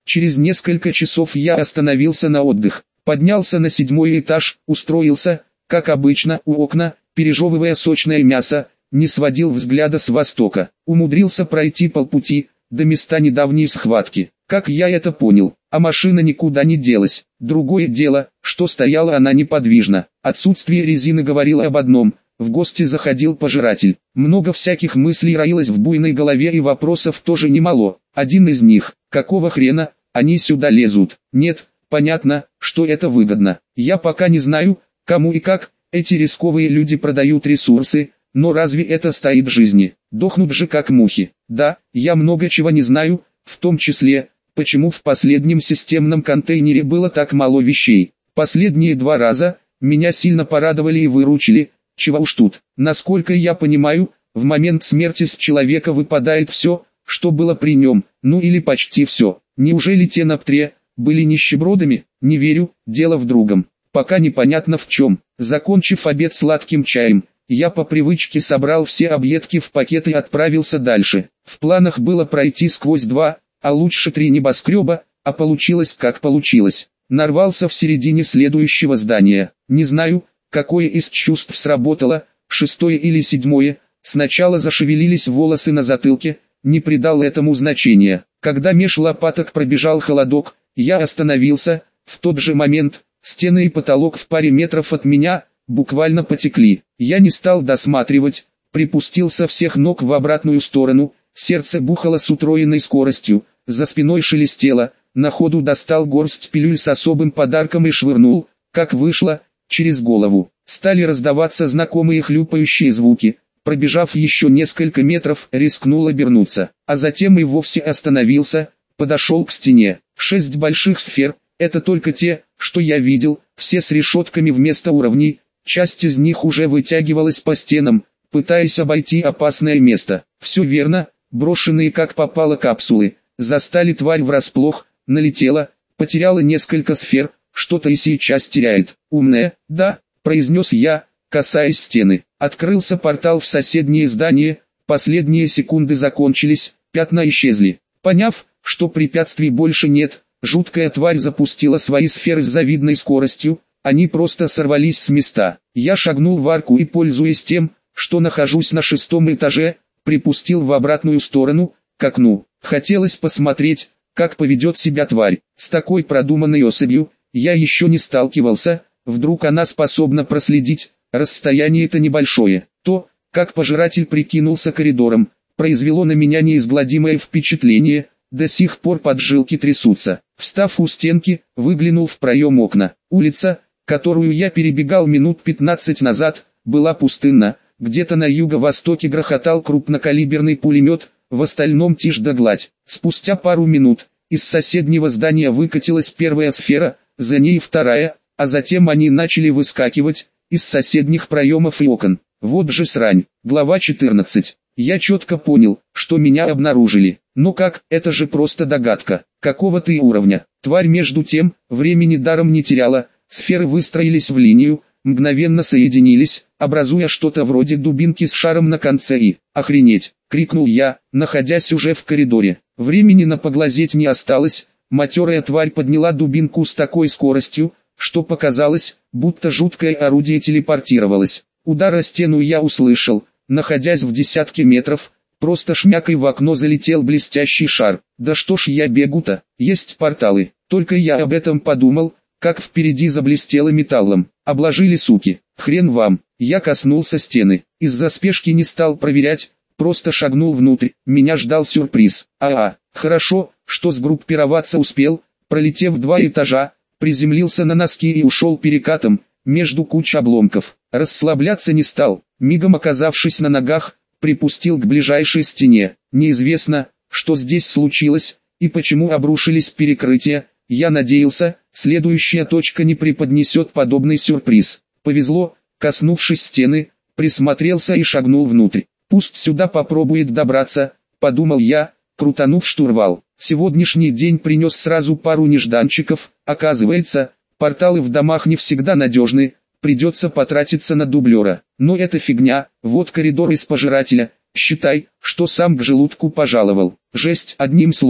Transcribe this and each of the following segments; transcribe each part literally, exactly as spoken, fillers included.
Через несколько часов я остановился на отдых, поднялся на седьмой этаж, устроился, как обычно, у окна, пережевывая сочное мясо, не сводил взгляда с востока, умудрился пройти полпути, до места недавней схватки. Как я это понял, а машина никуда не делась. Другое дело, что стояла она неподвижно. Отсутствие резины говорило об одном: в гости заходил пожиратель. Много всяких мыслей роилось в буйной голове, и вопросов тоже немало. Один из них: какого хрена они сюда лезут? Нет, понятно, что это выгодно. Я пока не знаю, кому и как эти рисковые люди продают ресурсы, но разве это стоит жизни? Дохнут же как мухи. Да, я много чего не знаю, в том числе, почему в последнем системном контейнере было так мало вещей. Последние два раза меня сильно порадовали и выручили, чего уж тут. Насколько я понимаю, в момент смерти с человека выпадает все, что было при нем, ну или почти все. Неужели те на Птре были нищебродами? Не верю, дело в другом. Пока непонятно в чем. Закончив обед сладким чаем, я по привычке собрал все объедки в пакет и отправился дальше. В планах было пройти сквозь два, а лучше три небоскреба, а получилось как получилось. Нарвался в середине следующего здания. Не знаю, какое из чувств сработало, шестое или седьмое. Сначала зашевелились волосы на затылке, не придал этому значения. Когда меж лопаток пробежал холодок, я остановился. В тот же момент стены и потолок в паре метров от меня буквально потекли. Я не стал досматривать, припустил со всех ног в обратную сторону. Сердце бухало с утроенной скоростью, за спиной шелестело. На ходу достал горсть пилюль с особым подарком и швырнул, как вышло, через голову. Стали раздаваться знакомые хлюпающие звуки. Пробежав еще несколько метров, рискнул обернуться, а затем и вовсе остановился, подошел к стене. Шесть больших сфер, это только те, что я видел, все с решетками вместо уровней. Часть из них уже вытягивалась по стенам, пытаясь обойти опасное место. Все верно, брошенные как попало капсулы, застали тварь врасплох, налетела, потеряла несколько сфер, что-то и сейчас теряет. Умная, да, произнес я, касаясь стены. Открылся портал в соседнее здание, последние секунды закончились, пятна исчезли. Поняв, что препятствий больше нет, жуткая тварь запустила свои сферы с завидной скоростью, они просто сорвались с места. Я шагнул в арку и, пользуясь тем, что нахожусь на шестом этаже, припустил в обратную сторону, к окну. Хотелось посмотреть, как поведет себя тварь. С такой продуманной особью я еще не сталкивался, вдруг она способна проследить. Расстояние-то небольшое. То, как пожиратель прикинулся коридором, произвело на меня неизгладимое впечатление, до сих пор поджилки трясутся. Встав у стенки, выглянул в проем окна. Улица, которую я перебегал минут пятнадцать назад, была пустынна. Где-то на юго-востоке грохотал крупнокалиберный пулемет, в остальном тишь да гладь. Спустя пару минут, из соседнего здания выкатилась первая сфера, за ней вторая, а затем они начали выскакивать из соседних проемов и окон. Вот же срань. Глава четырнадцать. Я четко понял, что меня обнаружили. Но как, это же просто догадка. Какого ты уровня? Тварь между тем, времени даром не теряла. Сферы выстроились в линию, мгновенно соединились, образуя что-то вроде дубинки с шаром на конце и... «Охренеть!» — крикнул я, находясь уже в коридоре. Времени на поглазеть не осталось. Матерая тварь подняла дубинку с такой скоростью, что показалось, будто жуткое орудие телепортировалось. Удар о стену я услышал, находясь в десятке метров, просто шмякой в окно залетел блестящий шар. Да что ж я бегу-то, есть порталы. Только я об этом подумал, как впереди заблестело металлом. Обложили суки, хрен вам. Я коснулся стены, из-за спешки не стал проверять, просто шагнул внутрь. Меня ждал сюрприз. А-а, хорошо, что сгруппироваться успел, пролетев два этажа, приземлился на носки и ушел перекатом, между куч обломков. Расслабляться не стал, мигом оказавшись на ногах, припустил к ближайшей стене. Неизвестно, что здесь случилось, и почему обрушились перекрытия. Я надеялся, следующая точка не преподнесет подобный сюрприз. Повезло, коснувшись стены, присмотрелся и шагнул внутрь. Пусть сюда попробует добраться, подумал я, крутанув штурвал. Сегодняшний день принес сразу пару нежданчиков. Оказывается, порталы в домах не всегда надежны, придется потратиться на дублера. Но это фигня, вот коридор из пожирателя, считай, что сам к желудку пожаловал. Жесть, одним словом.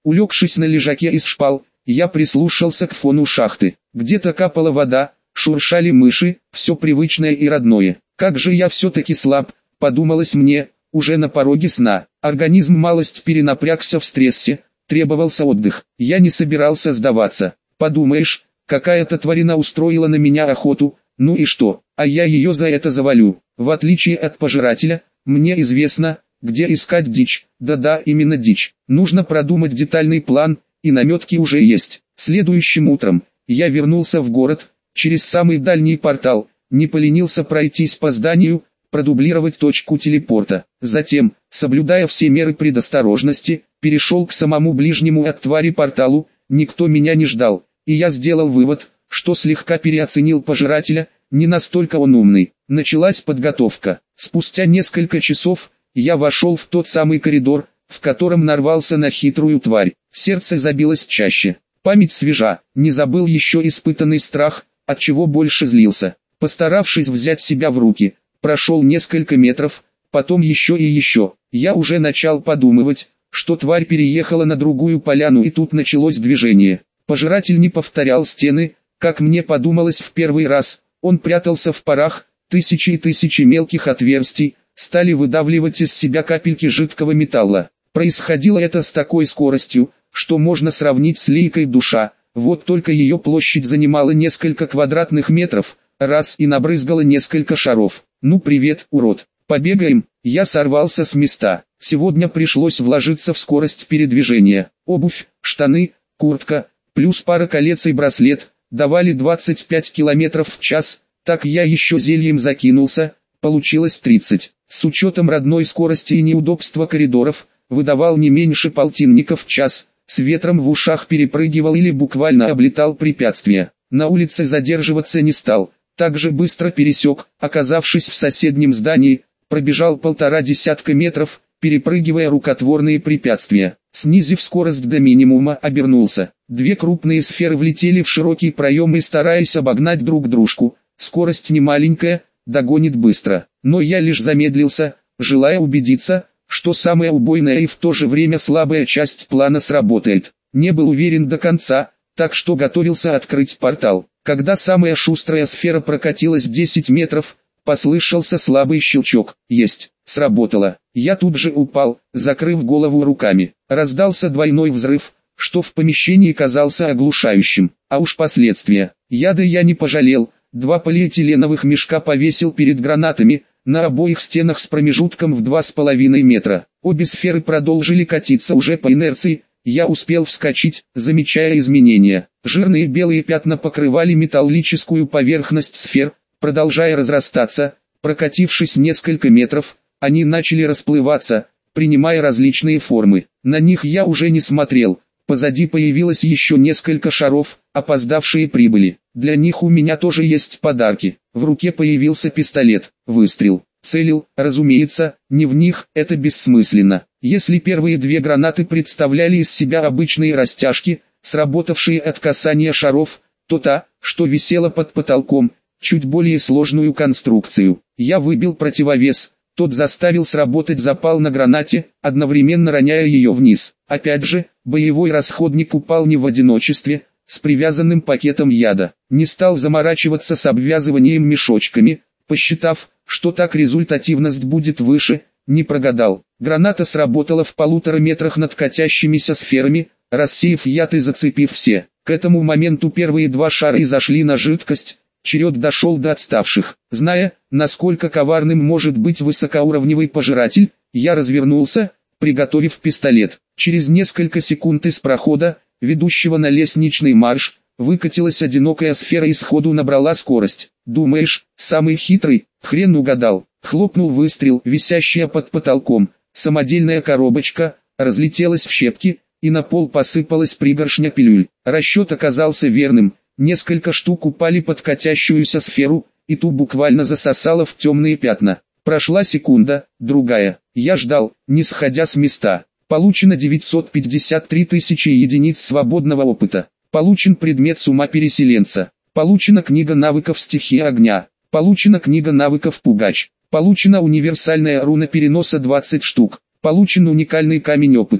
Улегшись на лежаке из шпал, я прислушался к фону шахты. Где-то капала вода, шуршали мыши, все привычное и родное. Как же я все-таки слаб, подумалось мне, уже на пороге сна. Организм малость перенапрягся в стрессе, требовался отдых. Я не собирался сдаваться. Подумаешь, какая-то тварина устроила на меня охоту, ну и что, а я ее за это завалю. В отличие от пожирателя, мне известно, где искать дичь. Да-да, именно дичь. Нужно продумать детальный план, и наметки уже есть. Следующим утром, я вернулся в город, через самый дальний портал, не поленился пройтись по зданию, продублировать точку телепорта. Затем, соблюдая все меры предосторожности, перешел к самому ближнему от твари порталу. Никто меня не ждал, и я сделал вывод, что слегка переоценил пожирателя, не настолько он умный. Началась подготовка. Спустя несколько часов, я вошел в тот самый коридор, в котором нарвался на хитрую тварь. Сердце забилось чаще. Память свежа, не забыл еще испытанный страх, от чего больше злился. Постаравшись взять себя в руки, прошел несколько метров, потом еще и еще. Я уже начал подумывать, что тварь переехала на другую поляну, и тут началось движение. Пожиратель не повторял стены, как мне подумалось в первый раз, он прятался в парах, тысячи и тысячи мелких отверстий стали выдавливать из себя капельки жидкого металла. Происходило это с такой скоростью, что можно сравнить с лейкой душа, вот только ее площадь занимала несколько квадратных метров, раз и набрызгала несколько шаров. Ну привет, урод, побегаем. Я сорвался с места. Сегодня пришлось вложиться в скорость передвижения. Обувь, штаны, куртка, плюс пара колец и браслет, давали двадцать пять километров в час, так я еще зельем закинулся, получилось тридцать. С учетом родной скорости и неудобства коридоров, выдавал не меньше полтинников в час, с ветром в ушах перепрыгивал или буквально облетал препятствия. На улице задерживаться не стал, также быстро пересек, оказавшись в соседнем здании, пробежал полтора десятка метров, перепрыгивая рукотворные препятствия. Снизив скорость до минимума, обернулся. Две крупные сферы влетели в широкий проем и, стараясь обогнать друг дружку, скорость не маленькая, догонит быстро. Но я лишь замедлился, желая убедиться, что самая убойная и в то же время слабая часть плана сработает. Не был уверен до конца, так что готовился открыть портал. Когда самая шустрая сфера прокатилась десять метров, послышался слабый щелчок. Есть, сработало. Я тут же упал, закрыв голову руками. Раздался двойной взрыв, что в помещении казался оглушающим. А уж последствия. Яда я не пожалел. Два полиэтиленовых мешка повесил перед гранатами, на обоих стенах с промежутком в два с половиной метра. Обе сферы продолжили катиться уже по инерции. Я успел вскочить, замечая изменения. Жирные белые пятна покрывали металлическую поверхность сфер, продолжая разрастаться. Прокатившись несколько метров, они начали расплываться, принимая различные формы. На них я уже не смотрел. Позади появилось еще несколько шаров, опоздавшие прибыли. Для них у меня тоже есть подарки. В руке появился пистолет. Выстрел. Целил, разумеется, не в них, это бессмысленно. Если первые две гранаты представляли из себя обычные растяжки, сработавшие от касания шаров, то та, что висела под потолком, чуть более сложную конструкцию. Я выбил противовес, тот заставил сработать запал на гранате, одновременно роняя ее вниз. Опять же, боевой расходник упал не в одиночестве, с привязанным пакетом яда. Не стал заморачиваться с обвязыванием мешочками, посчитав, что так результативность будет выше, не прогадал. Граната сработала в полутора метрах над катящимися сферами, рассеяв яд и зацепив все. К этому моменту первые два шара изошли на жидкость, черед дошел до отставших. Зная, насколько коварным может быть высокоуровневый пожиратель, я развернулся, приготовив пистолет. Через несколько секунд из прохода, ведущего на лестничный марш, выкатилась одинокая сфера и сходу набрала скорость. Думаешь, самый хитрый? Хрен угадал. Хлопнул выстрел, висящая под потолком. Самодельная коробочка разлетелась в щепки, и на пол посыпалась пригоршня пилюль. Расчет оказался верным. Несколько штук упали под катящуюся сферу, и ту буквально засосало в темные пятна. Прошла секунда, другая. Я ждал, не сходя с места. Получено девятьсот пятьдесят три тысячи единиц свободного опыта. Получен предмет с ума переселенца. Получена книга навыков стихии огня. Получена книга навыков пугач. Получена универсальная руна переноса двадцать штук. Получен уникальный камень опыта.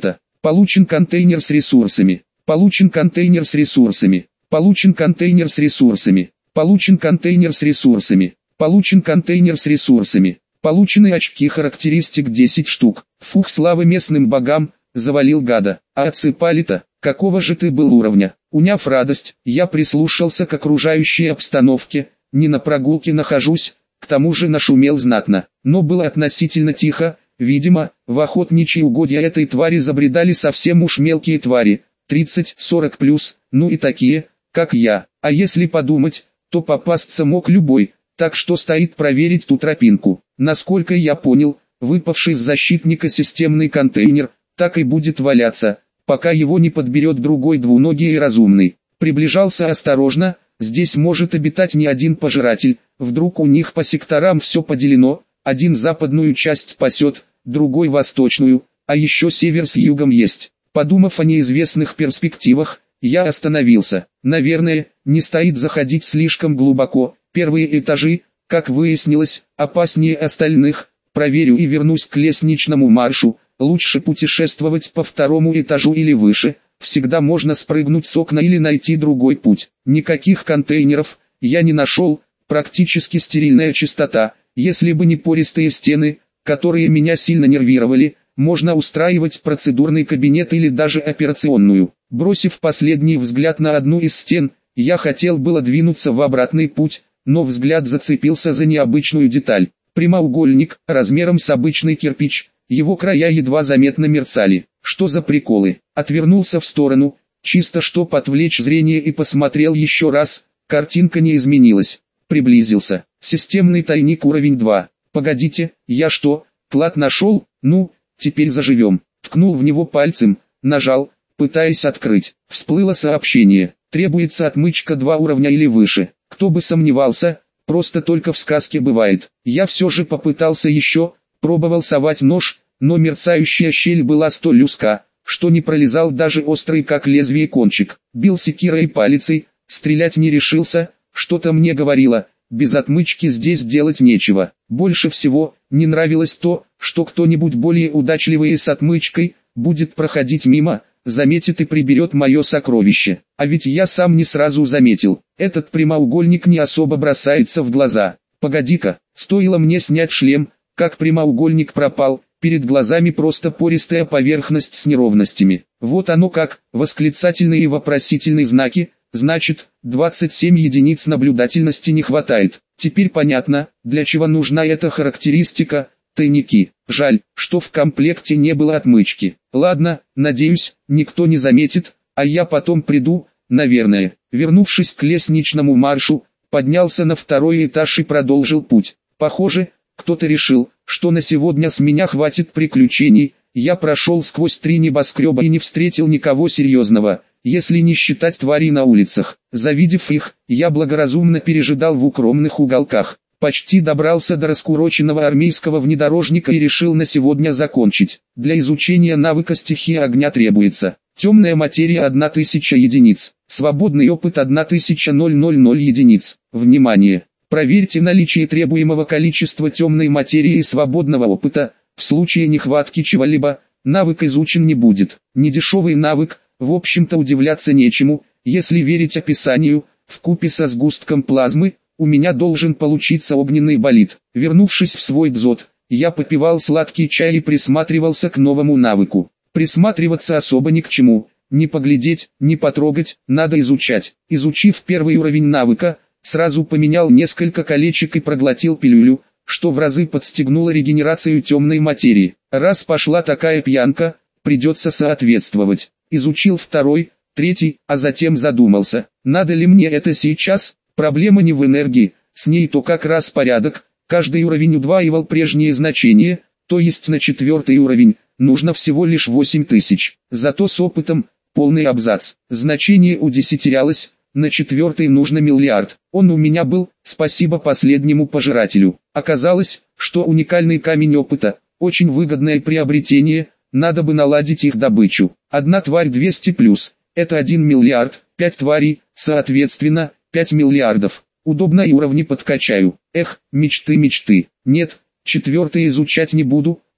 Получен контейнер с ресурсами. Получен контейнер с ресурсами. Получен контейнер с ресурсами. Получен контейнер с ресурсами. Получен контейнер с ресурсами. Получены очки характеристик десять штук. Фух, слава местным богам, завалил гада. А отсыпали-то, какого же ты был уровня? Уняв радость, я прислушался к окружающей обстановке. Не на прогулке нахожусь, к тому же нашумел знатно. Но было относительно тихо. Видимо, в охотничьи угодья этой твари забредали совсем уж мелкие твари. тридцать-сорок плюс, ну и такие, как я. А если подумать, то попасться мог любой. Так что стоит проверить ту тропинку. Насколько я понял, выпавший с защитника системный контейнер, так и будет валяться, пока его не подберет другой двуногий и разумный. Приближался осторожно, здесь может обитать не один пожиратель, вдруг у них по секторам все поделено, один западную часть спасет, другой восточную, а еще север с югом есть. Подумав о неизвестных перспективах, я остановился. Наверное, не стоит заходить слишком глубоко. Первые этажи, как выяснилось, опаснее остальных. Проверю и вернусь к лестничному маршу. Лучше путешествовать по второму этажу или выше. Всегда можно спрыгнуть с окна или найти другой путь. Никаких контейнеров я не нашел. Практически стерильная чистота. Если бы не пористые стены, которые меня сильно нервировали, можно устраивать процедурный кабинет или даже операционную. Бросив последний взгляд на одну из стен, я хотел было двинуться в обратный путь, но взгляд зацепился за необычную деталь. Прямоугольник, размером с обычный кирпич, его края едва заметно мерцали. Что за приколы? Отвернулся в сторону, чисто чтоб отвлечь зрение, и посмотрел еще раз. Картинка не изменилась. Приблизился. Системный тайник уровень два. Погодите, я что, клад нашел? Ну, теперь заживем. Ткнул в него пальцем, нажал, пытаясь открыть. Всплыло сообщение. Требуется отмычка два уровня или выше. Кто бы сомневался, просто только в сказке бывает. Я все же попытался еще, пробовал совать нож, но мерцающая щель была столь узка, что не пролезал даже острый как лезвие кончик. Бил секирой палицей, стрелять не решился, что-то мне говорило, без отмычки здесь делать нечего. Больше всего не нравилось то, что кто-нибудь более удачливый с отмычкой будет проходить мимо, заметит и приберет мое сокровище. А ведь я сам не сразу заметил. Этот прямоугольник не особо бросается в глаза. Погоди-ка, стоило мне снять шлем, как прямоугольник пропал, перед глазами просто пористая поверхность с неровностями. Вот оно как, восклицательные и вопросительные знаки, значит, двадцать семь единиц наблюдательности не хватает. Теперь понятно, для чего нужна эта характеристика. Тайники. Жаль, что в комплекте не было отмычки. Ладно, надеюсь, никто не заметит, а я потом приду, наверное. Вернувшись к лестничному маршу, поднялся на второй этаж и продолжил путь. Похоже, кто-то решил, что на сегодня с меня хватит приключений. Я прошел сквозь три небоскреба и не встретил никого серьезного, если не считать тварей на улицах. Завидев их, я благоразумно пережидал в укромных уголках. Почти добрался до раскуроченного армейского внедорожника и решил на сегодня закончить. Для изучения навыка стихия огня требуется темная материя тысяча единиц, свободный опыт тысяча единиц. Внимание! Проверьте наличие требуемого количества темной материи и свободного опыта. В случае нехватки чего-либо, навык изучен не будет. Недешевый навык, в общем-то удивляться нечему, если верить описанию, вкупе со сгустком плазмы, у меня должен получиться огненный болид. Вернувшись в свой дзот, я попивал сладкий чай и присматривался к новому навыку. Присматриваться особо ни к чему, не поглядеть, не потрогать, надо изучать. Изучив первый уровень навыка, сразу поменял несколько колечек и проглотил пилюлю, что в разы подстегнуло регенерацию темной материи. Раз пошла такая пьянка, придется соответствовать. Изучил второй, третий, а затем задумался, надо ли мне это сейчас. Проблема не в энергии, с ней то как раз порядок, каждый уровень удваивал прежние значения, то есть на четвертый уровень, нужно всего лишь восемь тысяч, зато с опытом, полный абзац, значение удесятерялось, на четвертый нужно миллиард, он у меня был, спасибо последнему пожирателю. Оказалось, что уникальный камень опыта, очень выгодное приобретение, надо бы наладить их добычу, одна тварь двести плюс, это один миллиард, пять тварей, соответственно, пять миллиардов. Удобно и уровни подкачаю. Эх, мечты мечты. Нет, четвертый изучать не буду,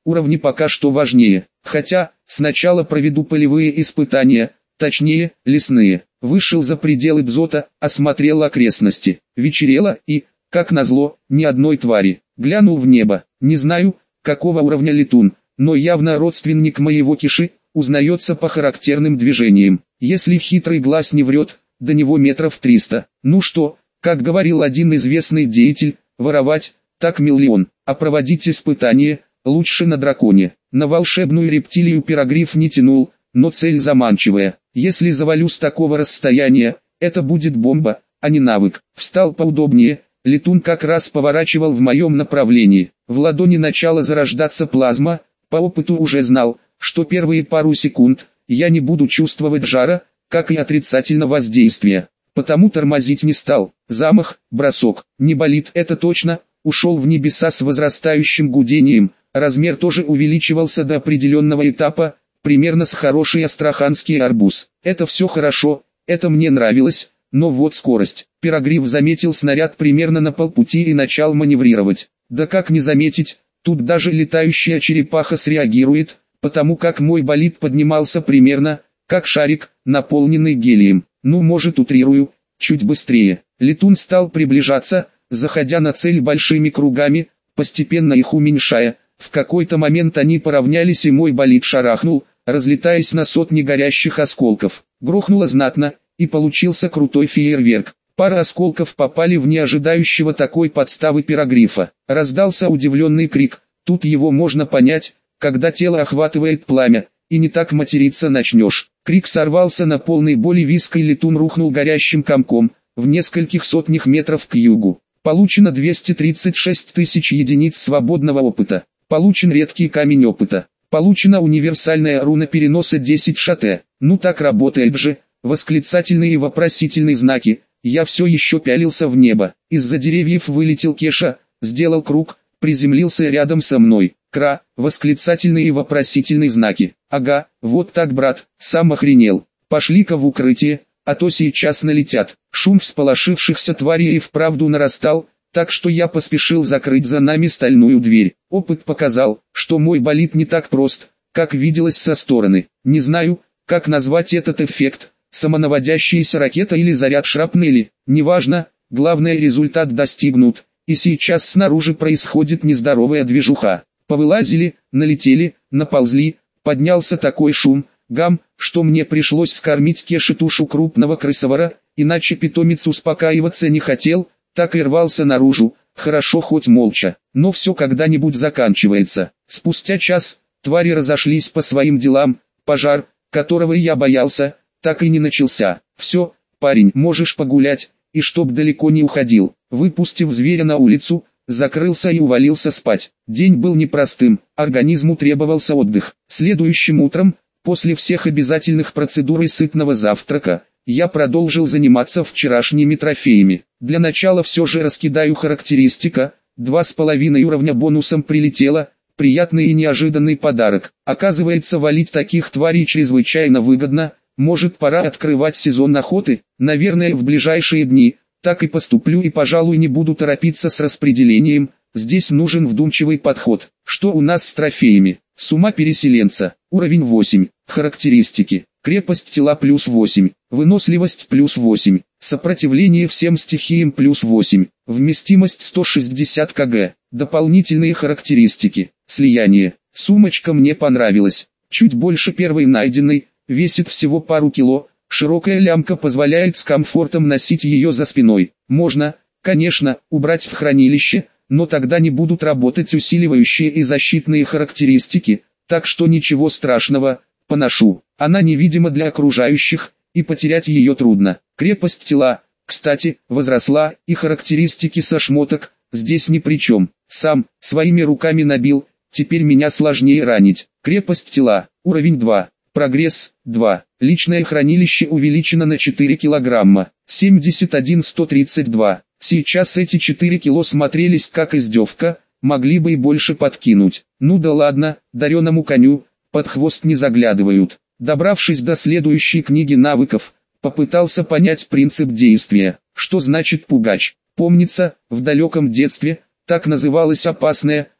Уровни пока что важнее. Хотя, сначала проведу полевые испытания, точнее, лесные. Вышел за пределы дзота, осмотрел окрестности. Вечерело и, как назло, ни одной твари. Глянул в небо. Не знаю, какого уровня летун, но явно родственник моего киши, узнается по характерным движениям. Если хитрый глаз не врет, до него метров триста. Ну что, как говорил один известный деятель, воровать, так миллион, а проводить испытания, лучше на драконе. На волшебную рептилию пирогриф не тянул, но цель заманчивая. Если завалю с такого расстояния, это будет бомба, а не навык. Встал поудобнее, летун как раз поворачивал в моем направлении. В ладони начала зарождаться плазма, по опыту уже знал, что первые пару секунд я не буду чувствовать жара, как и отрицательного воздействия. Потому тормозить не стал. Замах, бросок, не болит, это точно, ушел в небеса с возрастающим гудением. Размер тоже увеличивался до определенного этапа, примерно с хороший астраханский арбуз. Это все хорошо, это мне нравилось, но вот скорость. Пирогриф заметил снаряд примерно на полпути и начал маневрировать. Да как не заметить, тут даже летающая черепаха среагирует, потому как мой болид поднимался примерно, как шарик, наполненный гелием. Ну, может, утрирую, чуть быстрее. Летун стал приближаться, заходя на цель большими кругами, постепенно их уменьшая. В какой-то момент они поравнялись и мой болид шарахнул, разлетаясь на сотни горящих осколков. Грохнуло знатно, и получился крутой фейерверк. Пара осколков попали в неожидающего такой подставы пирогрифа. Раздался удивленный крик, тут его можно понять, когда тело охватывает пламя, и не так материться начнешь. Крик сорвался на полной боли виск, и летун рухнул горящим комком, в нескольких сотнях метров к югу. Получено двести тридцать шесть тысяч единиц свободного опыта. Получен редкий камень опыта. Получена универсальная руна переноса десять шат. Ну так работает же. Восклицательные и вопросительные знаки. Я все еще пялился в небо. Из-за деревьев вылетел Кеша, сделал круг, приземлился рядом со мной. Кра, восклицательные и вопросительные знаки. Ага, вот так, брат, сам охренел. Пошли-ка в укрытие, а то сейчас налетят. Шум всполошившихся тварей и вправду нарастал, так что я поспешил закрыть за нами стальную дверь. Опыт показал, что мой болид не так прост, как виделось со стороны. Не знаю, как назвать этот эффект, самонаводящаяся ракета или заряд шрапнели, неважно, главное, результат достигнут, и сейчас снаружи происходит нездоровая движуха. Повылазили, налетели, наползли, поднялся такой шум, гам, что мне пришлось скормить Кеше тушу крупного крысовора, иначе питомец успокаиваться не хотел, так и рвался наружу, хорошо хоть молча, но все когда-нибудь заканчивается. Спустя час, твари разошлись по своим делам, пожар, которого я боялся, так и не начался. Все, парень, можешь погулять, и чтоб далеко не уходил. Выпустив зверя на улицу, закрылся и увалился спать. День был непростым, организму требовался отдых. Следующим утром, после всех обязательных процедур и сытного завтрака, я продолжил заниматься вчерашними трофеями. Для начала все же раскидаю характеристика, два с половиной уровня бонусом прилетело, приятный и неожиданный подарок. Оказывается, валить таких тварей чрезвычайно выгодно, может, пора открывать сезон охоты, наверное, в ближайшие дни. Так и поступлю и, пожалуй, не буду торопиться с распределением, здесь нужен вдумчивый подход. Что у нас с трофеями? Сумма переселенца, уровень восемь, характеристики, крепость тела плюс восемь, выносливость плюс восемь, сопротивление всем стихиям плюс восемь, вместимость сто шестьдесят килограммов, дополнительные характеристики, слияние. Сумочка мне понравилась, чуть больше первой найденной, весит всего пару кило. Широкая лямка позволяет с комфортом носить ее за спиной. Можно, конечно, убрать в хранилище, но тогда не будут работать усиливающие и защитные характеристики, так что ничего страшного, поношу. Она невидима для окружающих, и потерять ее трудно. Крепость тела, кстати, возросла, и характеристики со шмоток здесь ни при чем. Сам, своими руками набил, теперь меня сложнее ранить. Крепость тела, уровень два. Прогресс, два. Личное хранилище увеличено на четыре килограмма. семьдесят один сто тридцать два. Сейчас эти четыре кило смотрелись как издевка, могли бы и больше подкинуть. Ну да ладно, дареному коню, под хвост не заглядывают. Добравшись до следующей книги навыков, попытался понять принцип действия. Что значит пугач? Помнится, в далеком детстве, так называлась опасная,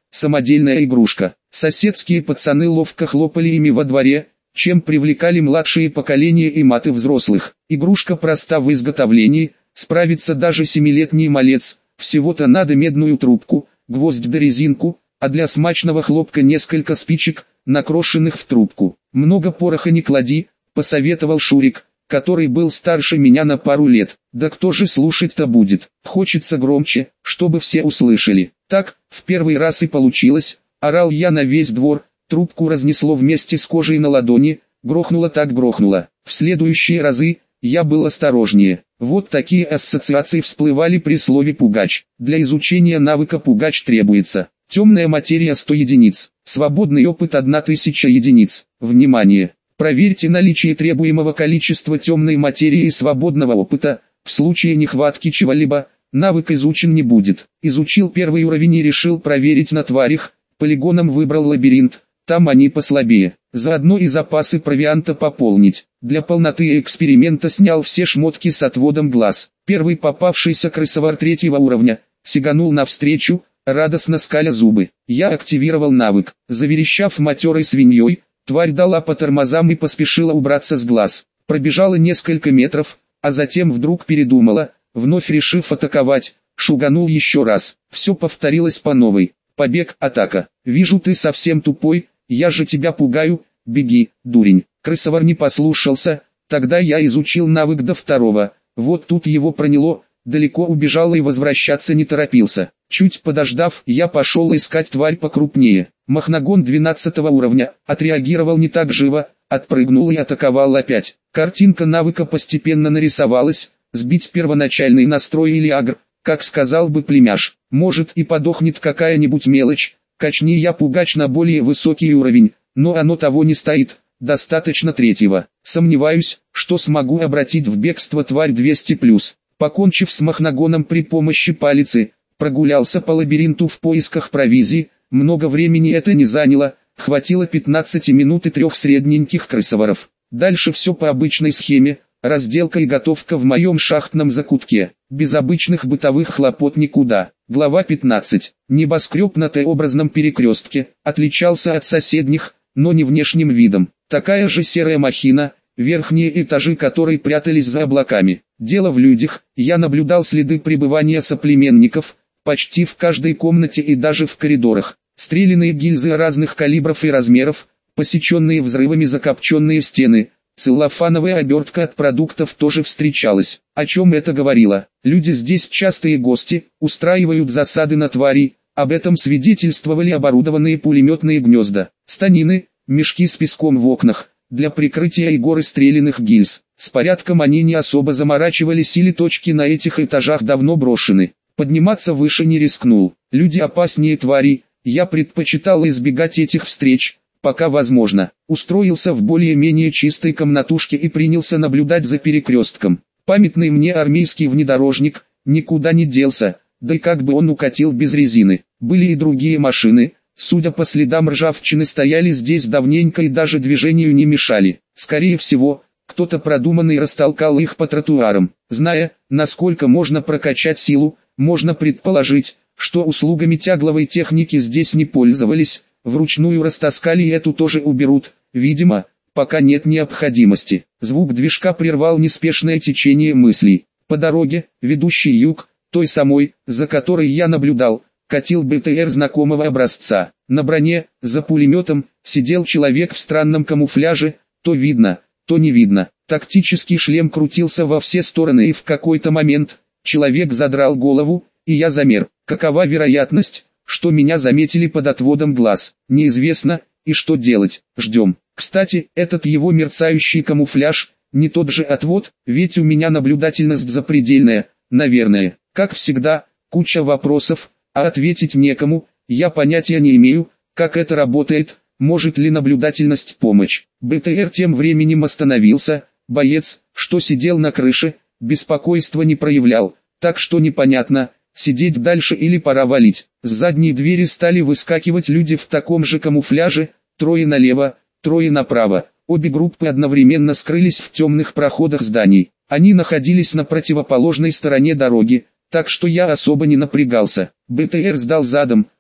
самодельная игрушка. Соседские пацаны ловко хлопали ими во дворе, чем привлекали младшие поколения и маты взрослых. Игрушка проста в изготовлении, справится даже семилетний малец, всего-то надо медную трубку, гвоздь да резинку, а для смачного хлопка несколько спичек, накрошенных в трубку. Много пороха не клади, посоветовал Шурик, который был старше меня на пару лет. Да кто же слушать-то будет? Хочется громче, чтобы все услышали. Так, в первый раз и получилось, орал я на весь двор, трубку разнесло вместе с кожей на ладони, грохнуло так грохнуло. В следующие разы, я был осторожнее. Вот такие ассоциации всплывали при слове «пугач». Для изучения навыка «пугач» требуется темная материя сто единиц, свободный опыт тысяча единиц. Внимание! Проверьте наличие требуемого количества темной материи и свободного опыта. В случае нехватки чего-либо, навык изучен не будет. Изучил первый уровень и решил проверить на тварях. Полигоном выбрал лабиринт, там они послабее. Заодно и запасы провианта пополнить. Для полноты эксперимента снял все шмотки с отводом глаз. Первый попавшийся крысовар третьего уровня сиганул навстречу, радостно скаля зубы. Я активировал навык. Заверещав матерой свиньей, тварь дала по тормозам и поспешила убраться с глаз. Пробежала несколько метров, а затем вдруг передумала, вновь решив атаковать, шуганул еще раз. Все повторилось по новой. Побег, атака. Вижу, ты совсем тупой, я же тебя пугаю, беги, дурень. Крысовар не послушался, тогда я изучил навык до второго. Вот тут его проняло, далеко убежал и возвращаться не торопился. Чуть подождав, я пошел искать тварь покрупнее. Махнагон двенадцатого уровня, отреагировал не так живо, отпрыгнул и атаковал опять. Картинка навыка постепенно нарисовалась, сбить первоначальный настрой или агр, как сказал бы племяш. Может и подохнет какая-нибудь мелочь, качни я пугач на более высокий уровень, но оно того не стоит, достаточно третьего. Сомневаюсь, что смогу обратить в бегство тварь двести плюс. Покончив с махнагоном при помощи палицы, прогулялся по лабиринту в поисках провизии. Много времени это не заняло, хватило пятнадцати минут и трех средненьких крысоваров. Дальше все по обычной схеме, разделка и готовка в моем шахтном закутке. Без обычных бытовых хлопот никуда. Глава пятнадцать. Небоскреб на Т-образном перекрестке отличался от соседних, но не внешним видом. Такая же серая махина, верхние этажи которой прятались за облаками. Дело в людях, я наблюдал следы пребывания соплеменников, почти в каждой комнате и даже в коридорах. Стреляные гильзы разных калибров и размеров, посеченные взрывами закопченные стены, целлофановая обертка от продуктов тоже встречалась. О чем это говорило? Люди здесь частые гости, устраивают засады на твари, об этом свидетельствовали оборудованные пулеметные гнезда, станины, мешки с песком в окнах, для прикрытия и горы стрелянных гильз. С порядком они не особо заморачивались или точки на этих этажах давно брошены. Подниматься выше не рискнул. Люди опаснее тварей, я предпочитал избегать этих встреч, пока возможно. Устроился в более-менее чистой комнатушке и принялся наблюдать за перекрестком. Памятный мне армейский внедорожник никуда не делся, да и как бы он укатил без резины. Были и другие машины, судя по следам ржавчины, стояли здесь давненько и даже движению не мешали. Скорее всего, кто-то продуманный растолкал их по тротуарам. Зная, насколько можно прокачать силу, можно предположить, что услугами тягловой техники здесь не пользовались, вручную растаскали и эту тоже уберут, видимо, пока нет необходимости. Звук движка прервал неспешное течение мыслей. По дороге, ведущей юг, той самой, за которой я наблюдал, катил БТР знакомого образца. На броне, за пулеметом, сидел человек в странном камуфляже, то видно, то не видно. Тактический шлем крутился во все стороны и в какой-то момент человек задрал голову, и я замер. Какова вероятность, что меня заметили под отводом глаз? Неизвестно, и что делать? Ждем. Кстати, этот его мерцающий камуфляж, не тот же отвод, ведь у меня наблюдательность запредельная, наверное. Как всегда, куча вопросов, а ответить некому, я понятия не имею, как это работает, может ли наблюдательность помочь. БТР тем временем остановился, боец, что сидел на крыше, беспокойства не проявлял, так что непонятно, сидеть дальше или пора валить. С задней двери стали выскакивать люди в таком же камуфляже, трое налево, трое направо. Обе группы одновременно скрылись в темных проходах зданий. Они находились на противоположной стороне дороги, так что я особо не напрягался. БТР сдал задом,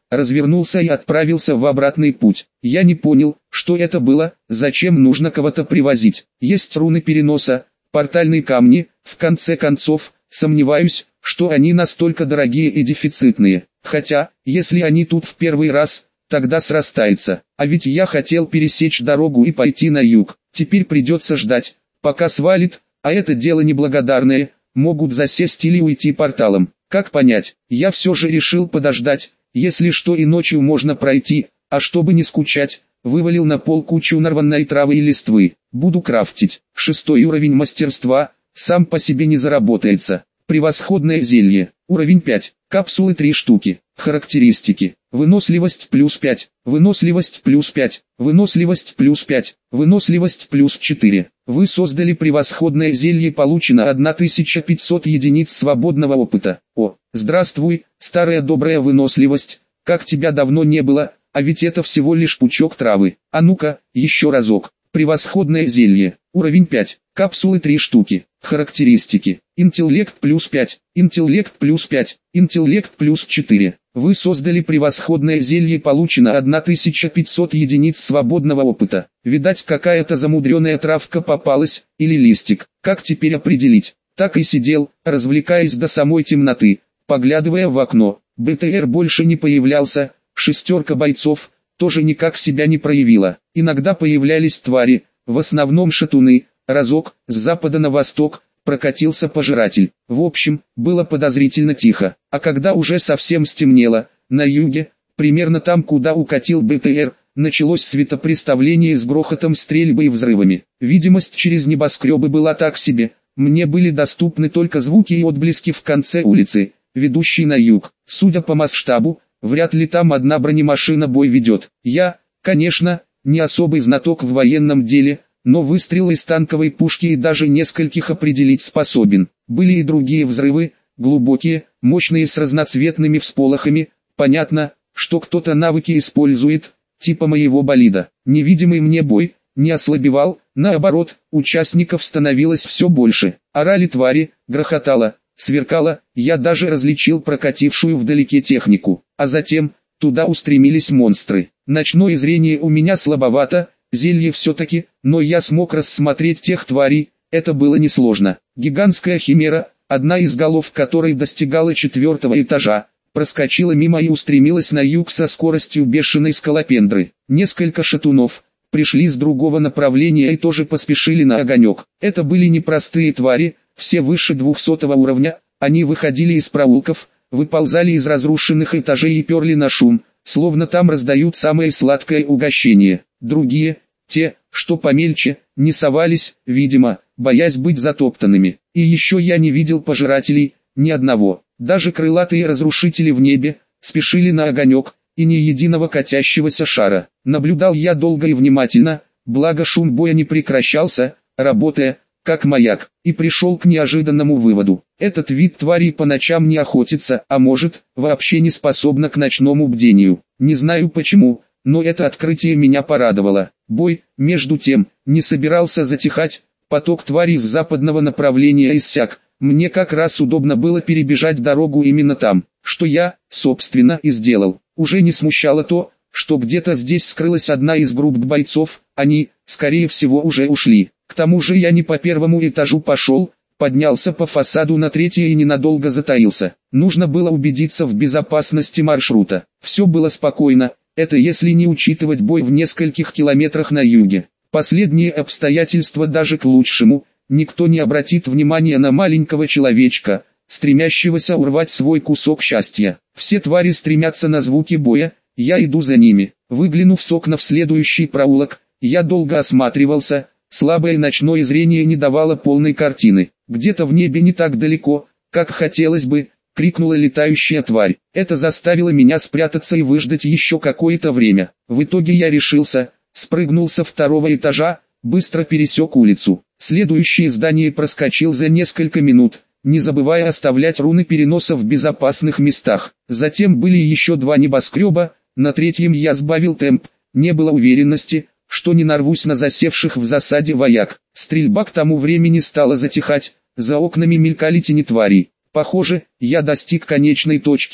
развернулся и отправился в обратный путь. Я не понял, что это было, зачем нужно кого-то привозить. Есть руны переноса, портальные камни, в конце концов, сомневаюсь, что они настолько дорогие и дефицитные. Хотя, если они тут в первый раз, тогда срастается. А ведь я хотел пересечь дорогу и пойти на юг. Теперь придется ждать, пока свалит, а это дело неблагодарное, могут засесть или уйти порталом. Как понять? Я все же решил подождать, если что и ночью можно пройти, а чтобы не скучать, вывалил на пол кучу нарванной травы и листвы. Буду крафтить. Шестой уровень мастерства, сам по себе не заработается. Превосходное зелье. Уровень пять. Капсулы три штуки. Характеристики. Выносливость плюс пять. Выносливость плюс пять. Выносливость плюс пять. Выносливость плюс четыре. Вы создали превосходное зелье, получено тысяча пятьсот единиц свободного опыта. О, здравствуй, старая добрая выносливость. Как тебя давно не было, а ведь это всего лишь пучок травы. А ну-ка, еще разок. Превосходное зелье. Уровень пять. Капсулы три штуки. Характеристики. Интеллект плюс пять. Интеллект плюс пять. Интеллект плюс четыре. Вы создали превосходное зелье, получено тысяча пятьсот единиц свободного опыта. Видать, какая-то замудренная травка попалась, или листик. Как теперь определить? Так и сидел, развлекаясь до самой темноты, поглядывая в окно. БТР больше не появлялся, шестерка бойцов тоже никак себя не проявила. Иногда появлялись твари, в основном шатуны. Разок, с запада на восток, прокатился пожиратель. В общем, было подозрительно тихо. А когда уже совсем стемнело, на юге, примерно там, куда укатил БТР, началось светопреставление с грохотом, стрельбой и взрывами. Видимость через небоскребы была так себе, мне были доступны только звуки и отблески в конце улицы, ведущей на юг. Судя по масштабу, вряд ли там одна бронемашина бой ведет. Я, конечно, не особый знаток в военном деле, но выстрел из танковой пушки и даже нескольких определить способен. Были и другие взрывы, глубокие, мощные, с разноцветными всполохами. Понятно, что кто-то навыки использует, типа моего болида. Невидимый мне бой не ослабевал, наоборот, участников становилось все больше. Орали твари, грохотало, сверкало, я даже различил прокатившую вдалеке технику. А затем, туда устремились монстры. Ночное зрение у меня слабовато, зелье все-таки, но я смог рассмотреть тех тварей, это было несложно. Гигантская химера, одна из голов которой достигала четвертого этажа, проскочила мимо и устремилась на юг со скоростью бешеной скалопендры. Несколько шатунов пришли с другого направления и тоже поспешили на огонек. Это были непростые твари, все выше двухсотого уровня, они выходили из проулков, выползали из разрушенных этажей и перли на шум, словно там раздают самое сладкое угощение. Другие, те, что помельче, не совались, видимо, боясь быть затоптанными. И еще я не видел пожирателей, ни одного. Даже крылатые разрушители в небе спешили на огонек, и ни единого катящегося шара. Наблюдал я долго и внимательно, благо шум боя не прекращался, работая, как маяк, и пришел к неожиданному выводу. Этот вид тварей по ночам не охотится, а может, вообще не способна к ночному бдению. Не знаю почему, но это открытие меня порадовало. Бой, между тем, не собирался затихать, поток тварей с западного направления иссяк. Мне как раз удобно было перебежать дорогу именно там, что я, собственно, и сделал. Уже не смущало то, что где-то здесь скрылась одна из групп бойцов, они, скорее всего, уже ушли. К тому же я не по первому этажу пошел, поднялся по фасаду на третий и ненадолго затаился. Нужно было убедиться в безопасности маршрута. Все было спокойно, это если не учитывать бой в нескольких километрах на юге. Последние обстоятельства даже к лучшему. Никто не обратит внимания на маленького человечка, стремящегося урвать свой кусок счастья. Все твари стремятся на звуки боя, я иду за ними. Выглянув с окна в следующий проулок, я долго осматривался, слабое ночное зрение не давало полной картины. Где-то в небе не так далеко, как хотелось бы, крикнула летающая тварь. Это заставило меня спрятаться и выждать еще какое-то время. В итоге я решился, спрыгнул со второго этажа, быстро пересек улицу. Следующее здание проскочил за несколько минут, не забывая оставлять руны переноса в безопасных местах. Затем были еще два небоскреба, на третьем я сбавил темп, не было уверенности, что не нарвусь на засевших в засаде вояк. Стрельба к тому времени стала затихать, за окнами мелькали тени тварей. Похоже, я достиг конечной точки,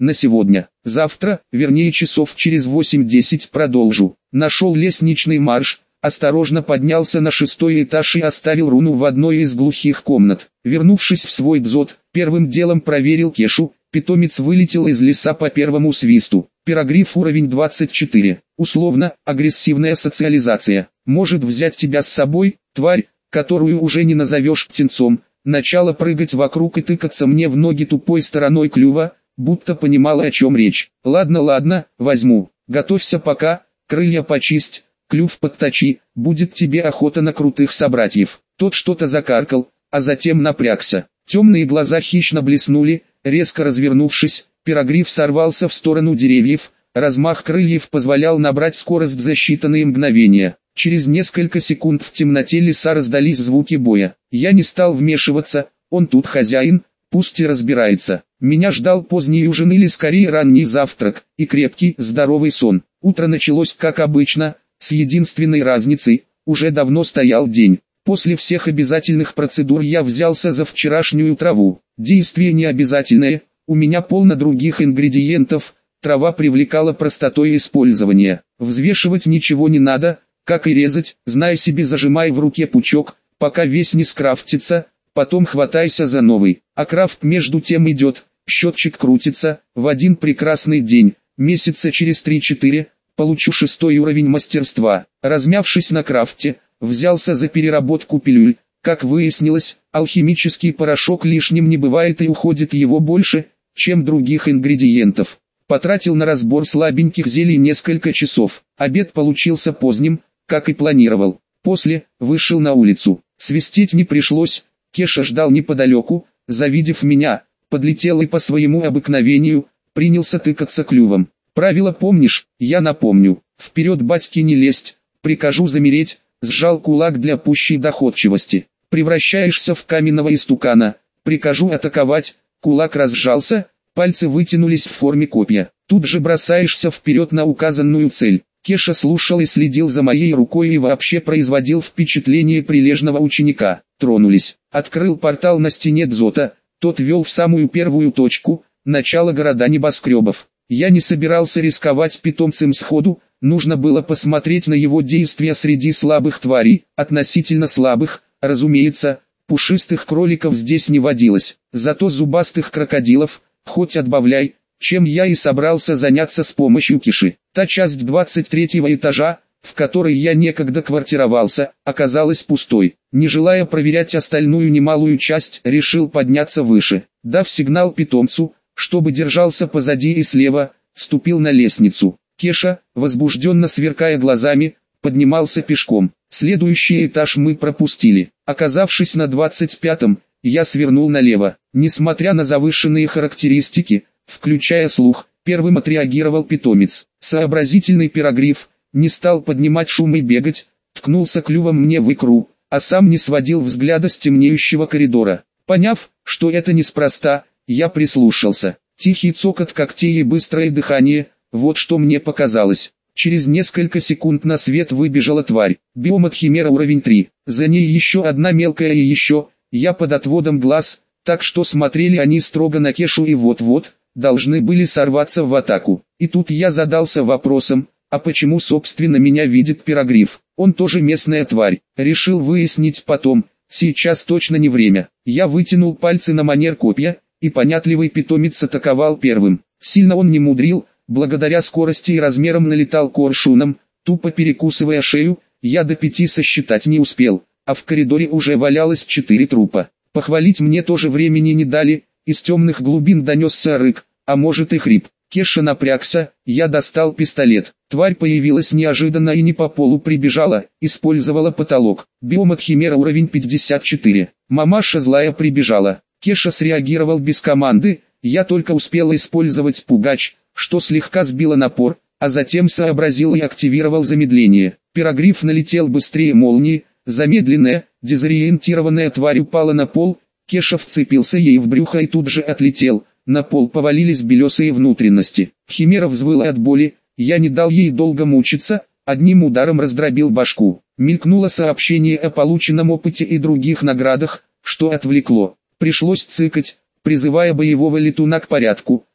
на сегодня. Завтра, вернее часов через восемь-десять продолжу. Нашел лестничный марш, осторожно поднялся на шестой этаж и оставил руну в одной из глухих комнат. Вернувшись в свой дзот, первым делом проверил Кешу. Питомец вылетел из леса по первому свисту. Пирогриф уровень двадцать четыре. Условно, агрессивная социализация. Может взять тебя с собой, тварь, которую уже не назовешь птенцом. Начала прыгать вокруг и тыкаться мне в ноги тупой стороной клюва, будто понимала, о чем речь. Ладно, ладно, возьму. Готовься пока, крылья почисть, клюв подточи, будет тебе охота на крутых собратьев. Тот что-то закаркал, а затем напрягся. Темные глаза хищно блеснули. Резко развернувшись, пирогриф сорвался в сторону деревьев, размах крыльев позволял набрать скорость за считанные мгновения. Через несколько секунд в темноте леса раздались звуки боя. Я не стал вмешиваться, он тут хозяин, пусть и разбирается. Меня ждал поздний ужин или скорее ранний завтрак, и крепкий, здоровый сон. Утро началось как обычно, с единственной разницей, уже давно стоял день. После всех обязательных процедур я взялся за вчерашнюю траву. Действие не обязательное, у меня полно других ингредиентов, трава привлекала простотой использования. Взвешивать ничего не надо, как и резать, знай себе, зажимай в руке пучок, пока весь не скрафтится, потом хватайся за новый. А крафт между тем идет, счетчик крутится, в один прекрасный день, месяца через три-четыре, получу шестой уровень мастерства. Размявшись на крафте, взялся за переработку пилюль. Как выяснилось, алхимический порошок лишним не бывает и уходит его больше, чем других ингредиентов. Потратил на разбор слабеньких зелий несколько часов. Обед получился поздним, как и планировал. После, вышел на улицу. Свистеть не пришлось, Кеша ждал неподалеку, завидев меня, подлетел и по своему обыкновению, принялся тыкаться клювом. Правило помнишь? Я напомню. Вперед батьки не лезть, прикажу замереть, сжал кулак для пущей доходчивости. Превращаешься в каменного истукана, прикажу атаковать, кулак разжался, пальцы вытянулись в форме копья. Тут же бросаешься вперед на указанную цель. Кеша слушал и следил за моей рукой и вообще производил впечатление прилежного ученика. Тронулись. Открыл портал на стене дзота, тот вел в самую первую точку, начало города небоскребов. Я не собирался рисковать питомцем сходу, нужно было посмотреть на его действия среди слабых тварей, относительно слабых. Разумеется, пушистых кроликов здесь не водилось, зато зубастых крокодилов, хоть отбавляй, чем я и собрался заняться с помощью Кеши. Та часть двадцать третьего этажа, в которой я некогда квартировался, оказалась пустой. Не желая проверять остальную немалую часть, решил подняться выше. Дав сигнал питомцу, чтобы держался позади и слева, ступил на лестницу. Кеша, возбужденно сверкая глазами, поднимался пешком. Следующий этаж мы пропустили. Оказавшись на двадцать пятом, я свернул налево. Несмотря на завышенные характеристики, включая слух, первым отреагировал питомец. Сообразительный пирогриф, не стал поднимать шум и бегать, ткнулся клювом мне в икру, а сам не сводил взгляда с темнеющего коридора. Поняв, что это неспроста, я прислушался. Тихий цокот когтей и быстрое дыхание, вот что мне показалось. Через несколько секунд на свет выбежала тварь. Биом от химера уровень три. За ней еще одна мелкая и еще. Я под отводом глаз, так что смотрели они строго на Кешу и вот-вот, должны были сорваться в атаку. И тут я задался вопросом, а почему собственно меня видит пирогриф? Он тоже местная тварь. Решил выяснить потом, сейчас точно не время. Я вытянул пальцы на манер копья, и понятливый питомец атаковал первым. Сильно он не мудрил. Благодаря скорости и размерам налетал коршуном, тупо перекусывая шею, я до пяти сосчитать не успел, а в коридоре уже валялось четыре трупа. Похвалить мне тоже времени не дали, из темных глубин донесся рык, а может и хрип. Кеша напрягся, я достал пистолет. Тварь появилась неожиданно и не по полу прибежала, использовала потолок. Биом от химера уровень пятьдесят четыре. Мамаша злая прибежала. Кеша среагировал без команды, я только успел использовать пугач, что слегка сбило напор, а затем сообразил и активировал замедление. Пирогриф налетел быстрее молнии, замедленная, дезориентированная тварь упала на пол, Кеша вцепился ей в брюхо и тут же отлетел, на пол повалились белесые внутренности. Химера взвыла от боли, я не дал ей долго мучиться, одним ударом раздробил башку. Мелькнуло сообщение о полученном опыте и других наградах, что отвлекло. Пришлось цыкать, призывая боевого летуна к порядку.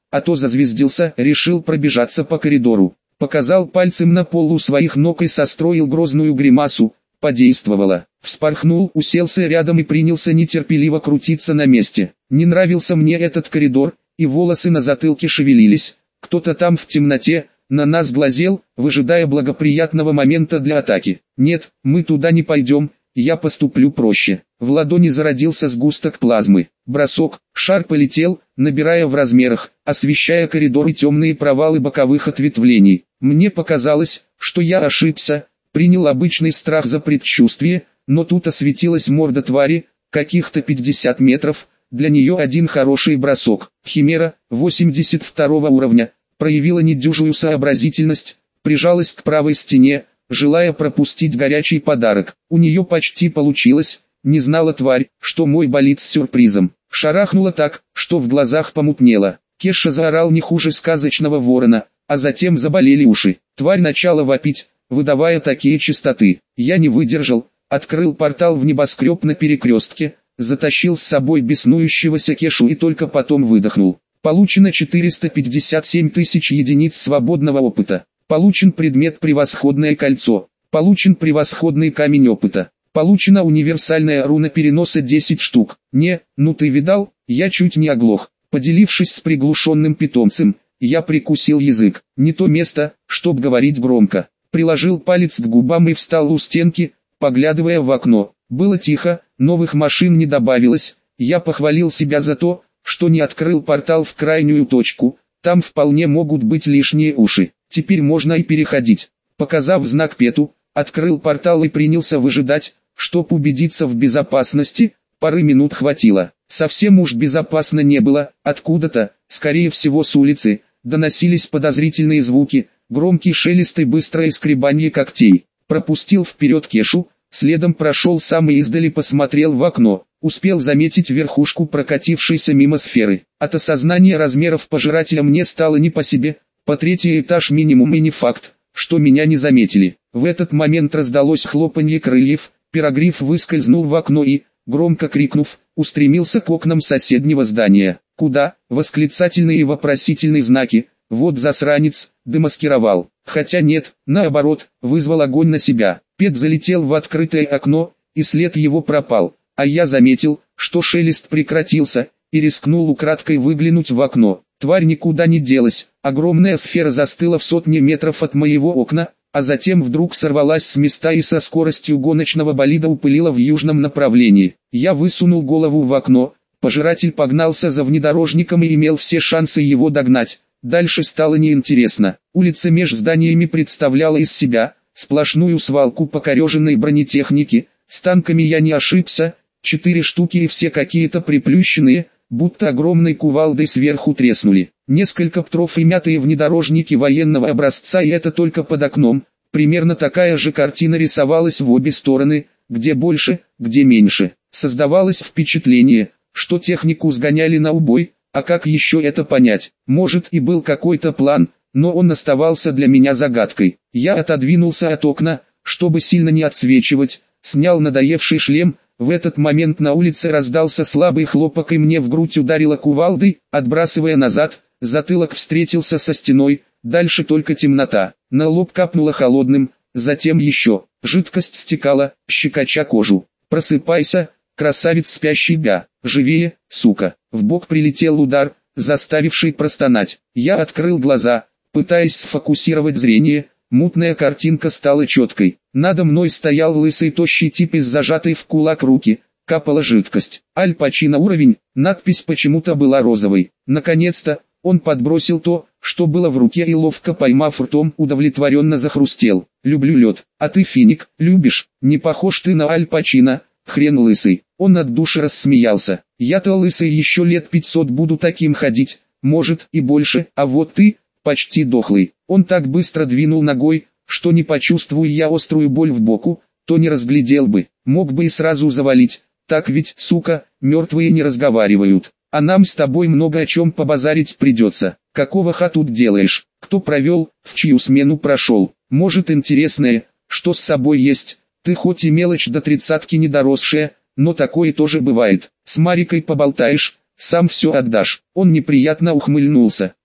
а то зазвездился, решил пробежаться по коридору. Показал пальцем на пол у своих ног и состроил грозную гримасу. Подействовало. Вспорхнул, уселся рядом и принялся нетерпеливо крутиться на месте. Не нравился мне этот коридор, и волосы на затылке шевелились. Кто-то там в темноте на нас глазел, выжидая благоприятного момента для атаки. Нет, мы туда не пойдем, я поступлю проще. В ладони зародился сгусток плазмы. Бросок, шар полетел, набирая в размерах, освещая коридор и темные провалы боковых ответвлений. Мне показалось, что я ошибся, принял обычный страх за предчувствие, но тут осветилась морда твари, каких-то пятьдесят метров, для нее один хороший бросок. Химера, восемьдесят второго уровня, проявила недюжую сообразительность, прижалась к правой стене, желая пропустить горячий подарок. У нее почти получилось, не знала тварь, что мой болит с сюрпризом. Шарахнула так, что в глазах помутнело. Кеша заорал не хуже сказочного ворона, а затем заболели уши. Тварь начала вопить, выдавая такие частоты. Я не выдержал, открыл портал в небоскреб на перекрестке, затащил с собой беснующегося Кешу и только потом выдохнул. Получено четыреста пятьдесят семь тысяч единиц свободного опыта. Получен предмет «Превосходное кольцо». Получен превосходный камень опыта. Получена универсальная руна переноса десять штук. Не, ну ты видал, я чуть не оглох. Поделившись с приглушенным питомцем, я прикусил язык. Не то место, чтоб говорить громко. Приложил палец к губам и встал у стенки, поглядывая в окно. Было тихо, новых машин не добавилось. Я похвалил себя за то, что не открыл портал в крайнюю точку. Там вполне могут быть лишние уши. Теперь можно и переходить. Показав знак Пету, открыл портал и принялся выжидать, чтоб убедиться в безопасности. Пары минут хватило. Совсем уж безопасно не было. Откуда-то, скорее всего с улицы, доносились подозрительные звуки, громкий шелест и быстрое скребанье когтей. Пропустил вперед Кешу, следом прошел сам и издали посмотрел в окно. Успел заметить верхушку прокатившейся мимо сферы. От осознания размеров пожирателя мне стало не по себе. По третий этаж минимум и не факт, что меня не заметили. В этот момент раздалось хлопанье крыльев, пирогриф выскользнул в окно и, громко крикнув, устремился к окнам соседнего здания. Куда? Восклицательные и вопросительные знаки. Вот засранец, демаскировал. Хотя нет, наоборот, вызвал огонь на себя. Пет залетел в открытое окно, и след его пропал. А я заметил, что шелест прекратился, и рискнул украдкой выглянуть в окно. Тварь никуда не делась, огромная сфера застыла в сотне метров от моего окна, а затем вдруг сорвалась с места и со скоростью гоночного болида упылила в южном направлении. Я высунул голову в окно, пожиратель погнался за внедорожником и имел все шансы его догнать. Дальше стало неинтересно. Улица меж зданиями представляла из себя сплошную свалку покореженной бронетехники. С танками я не ошибся, четыре штуки и все какие-то приплющенные, будто огромной кувалдой сверху треснули. Несколько птров и мятые внедорожники военного образца, и это только под окном. Примерно такая же картина рисовалась в обе стороны, где больше, где меньше. Создавалось впечатление, что технику сгоняли на убой, а как еще это понять? Может и был какой-то план, но он оставался для меня загадкой. Я отодвинулся от окна, чтобы сильно не отсвечивать, снял надоевший шлем. В этот момент на улице раздался слабый хлопок и мне в грудь ударило кувалдой, отбрасывая назад, затылок встретился со стеной, дальше только темнота. На лоб капнуло холодным, затем еще, жидкость стекала, щекоча кожу. «Просыпайся, красавец спящий Бя, живее, сука!» В бок прилетел удар, заставивший простонать. Я открыл глаза, пытаясь сфокусировать зрение. Мутная картинка стала четкой. Надо мной стоял лысый тощий тип из зажатой в кулак руки, капала жидкость. Аль Пачино уровень, надпись почему-то была розовой. Наконец-то, он подбросил то, что было в руке и ловко поймав ртом, удовлетворенно захрустел. «Люблю лед, а ты финик, любишь? Не похож ты на Аль Пачино, хрен лысый». Он от души рассмеялся. «Я-то лысый еще лет пятьсот буду таким ходить, может и больше, а вот ты, почти дохлый». Он так быстро двинул ногой, что не почувствуя я острую боль в боку, то не разглядел бы, мог бы и сразу завалить. Так ведь, сука, мертвые не разговаривают. А нам с тобой много о чем побазарить придется. Какого ха тут делаешь? Кто провел, в чью смену прошел? Может интересное, что с собой есть? Ты хоть и мелочь до тридцатки не доросшая, но такое тоже бывает. С Марикой поболтаешь, сам все отдашь. Он неприятно ухмыльнулся.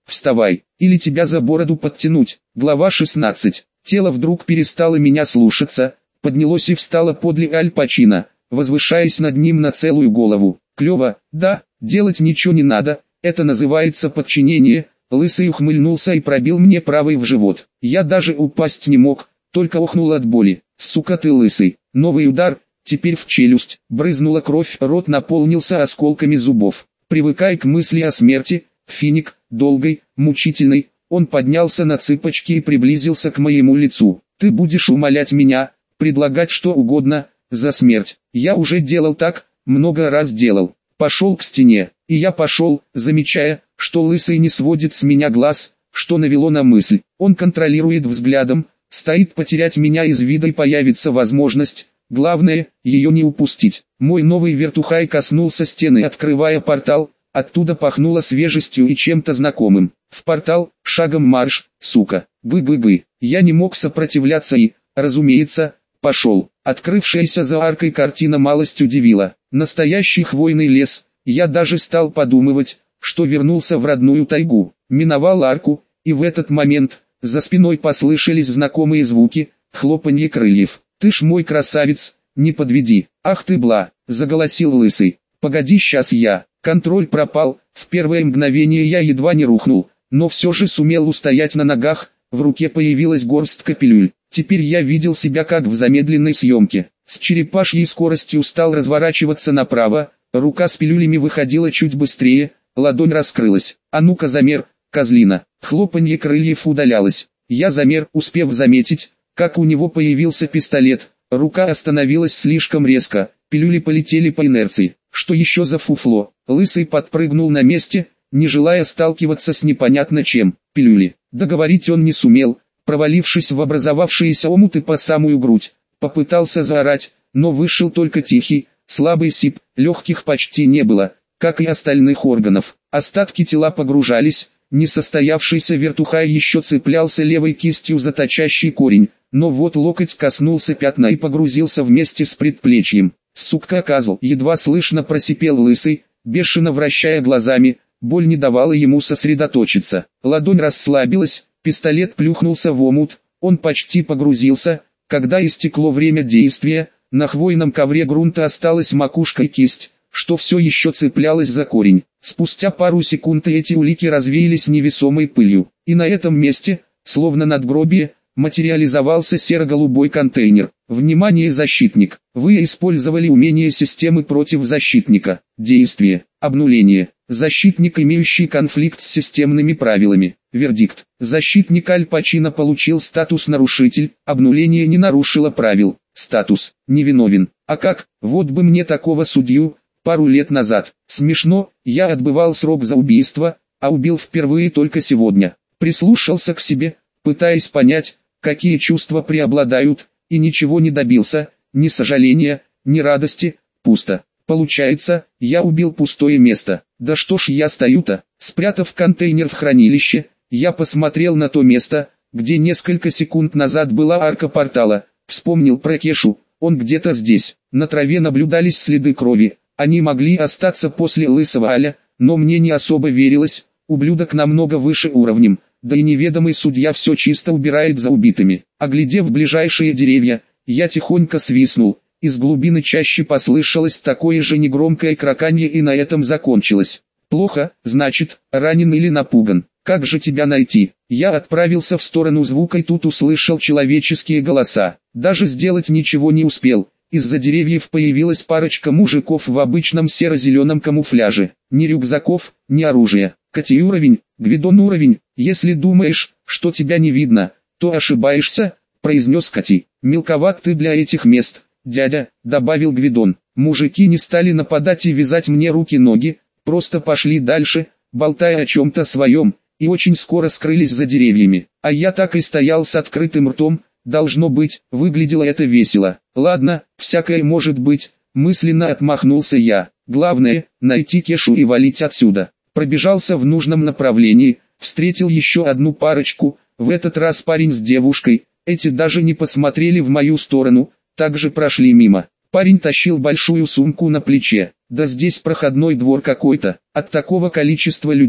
вставай, или тебя за бороду подтянуть. Глава шестнадцать. Тело вдруг перестало меня слушаться, поднялось и встало подле Аль Пачино, возвышаясь над ним на целую голову. Клево, да, делать ничего не надо, это называется подчинение. Лысый ухмыльнулся и пробил мне правый в живот. Я даже упасть не мог, только охнул от боли. Сука ты лысый. Новый удар, теперь в челюсть. Брызнула кровь, рот наполнился осколками зубов. Привыкай к мысли о смерти, финик, долгой, мучительной. Он поднялся на цыпочки и приблизился к моему лицу. Ты будешь умолять меня, предлагать что угодно, за смерть. Я уже делал так, много раз делал. Пошел к стене, и я пошел, замечая, что лысый не сводит с меня глаз, что навело на мысль. Он контролирует взглядом, стоит потерять меня из вида и появится возможность, главное, ее не упустить. Мой новый вертухай коснулся стены, открывая портал, оттуда пахнуло свежестью и чем-то знакомым. В портал, шагом марш, сука, бы-бы-бы. Я не мог сопротивляться и, разумеется, пошел. Открывшаяся за аркой картина малость удивила. Настоящий хвойный лес, я даже стал подумывать, что вернулся в родную тайгу. Миновал арку, и в этот момент, за спиной послышались знакомые звуки, хлопанье крыльев. «Ты ж мой красавец, не подведи!» «Ах ты бла!» — заголосил лысый. «Погоди, сейчас я!» Контроль пропал, в первое мгновение я едва не рухнул, но все же сумел устоять на ногах, в руке появилась горстка пилюль. Теперь я видел себя как в замедленной съемке. С черепашьей скоростью стал разворачиваться направо, рука с пилюлями выходила чуть быстрее, ладонь раскрылась. «А ну-ка замер, козлина!» Хлопанье крыльев удалялось. Я замер, успев заметить, как у него появился пистолет. Рука остановилась слишком резко, пилюли полетели по инерции. Что еще за фуфло? Лысый подпрыгнул на месте, не желая сталкиваться с непонятно чем. Пилюли. Договорить он не сумел, провалившись в образовавшиеся омуты по самую грудь. Попытался заорать, но вышел только тихий, слабый сип, легких почти не было, как и остальных органов. Остатки тела погружались, несостоявшийся вертухай еще цеплялся левой кистью за торчащий корень, но вот локоть коснулся пятна и погрузился вместе с предплечьем. «Сука, козл!» — едва слышно просипел лысый, бешено вращая глазами, боль не давала ему сосредоточиться. Ладонь расслабилась, пистолет плюхнулся в омут, он почти погрузился, когда истекло время действия, на хвойном ковре грунта осталась макушка и кисть, что все еще цеплялось за корень. Спустя пару секунд эти улики развеялись невесомой пылью, и на этом месте, словно надгробие, материализовался серо-голубой контейнер. Внимание, защитник! Вы использовали умение системы против защитника. Действие. Обнуление. Защитник, имеющий конфликт с системными правилами. Вердикт. Защитник Аль Пачино получил статус нарушитель, обнуление не нарушило правил. Статус. Невиновен. А как? Вот бы мне такого судью, пару лет назад. Смешно, я отбывал срок за убийство, а убил впервые только сегодня. Прислушался к себе, пытаясь понять, какие чувства преобладают, и ничего не добился, ни сожаления, ни радости, пусто. Получается, я убил пустое место. Да что ж я стою-то? Спрятав контейнер в хранилище, я посмотрел на то место, где несколько секунд назад была арка портала. Вспомнил про Кешу, он где-то здесь. На траве наблюдались следы крови, они могли остаться после лысого Аля, но мне не особо верилось, ублюдок намного выше уровнем. Да и неведомый судья все чисто убирает за убитыми. Оглядев ближайшие деревья, я тихонько свистнул. Из глубины чащи послышалось такое же негромкое краканье, и на этом закончилось. Плохо, значит, ранен или напуган. Как же тебя найти? Я отправился в сторону звука и тут услышал человеческие голоса. Даже сделать ничего не успел. Из-за деревьев появилась парочка мужиков в обычном серо-зеленом камуфляже. Ни рюкзаков, ни оружия. Кати уровень, Гвидон уровень. Если думаешь, что тебя не видно, то ошибаешься, произнес Кати. Мелковат ты для этих мест, дядя, добавил Гвидон. Мужики не стали нападать и вязать мне руки-ноги, просто пошли дальше, болтая о чем-то своем, и очень скоро скрылись за деревьями. А я так и стоял с открытым ртом, должно быть, выглядело это весело. Ладно, всякое может быть, мысленно отмахнулся я. Главное, найти Кешу и валить отсюда. Пробежался в нужном направлении, встретил еще одну парочку, в этот раз парень с девушкой, эти даже не посмотрели в мою сторону, также прошли мимо. Парень тащил большую сумку на плече, да здесь проходной двор какой-то, от такого количества людей,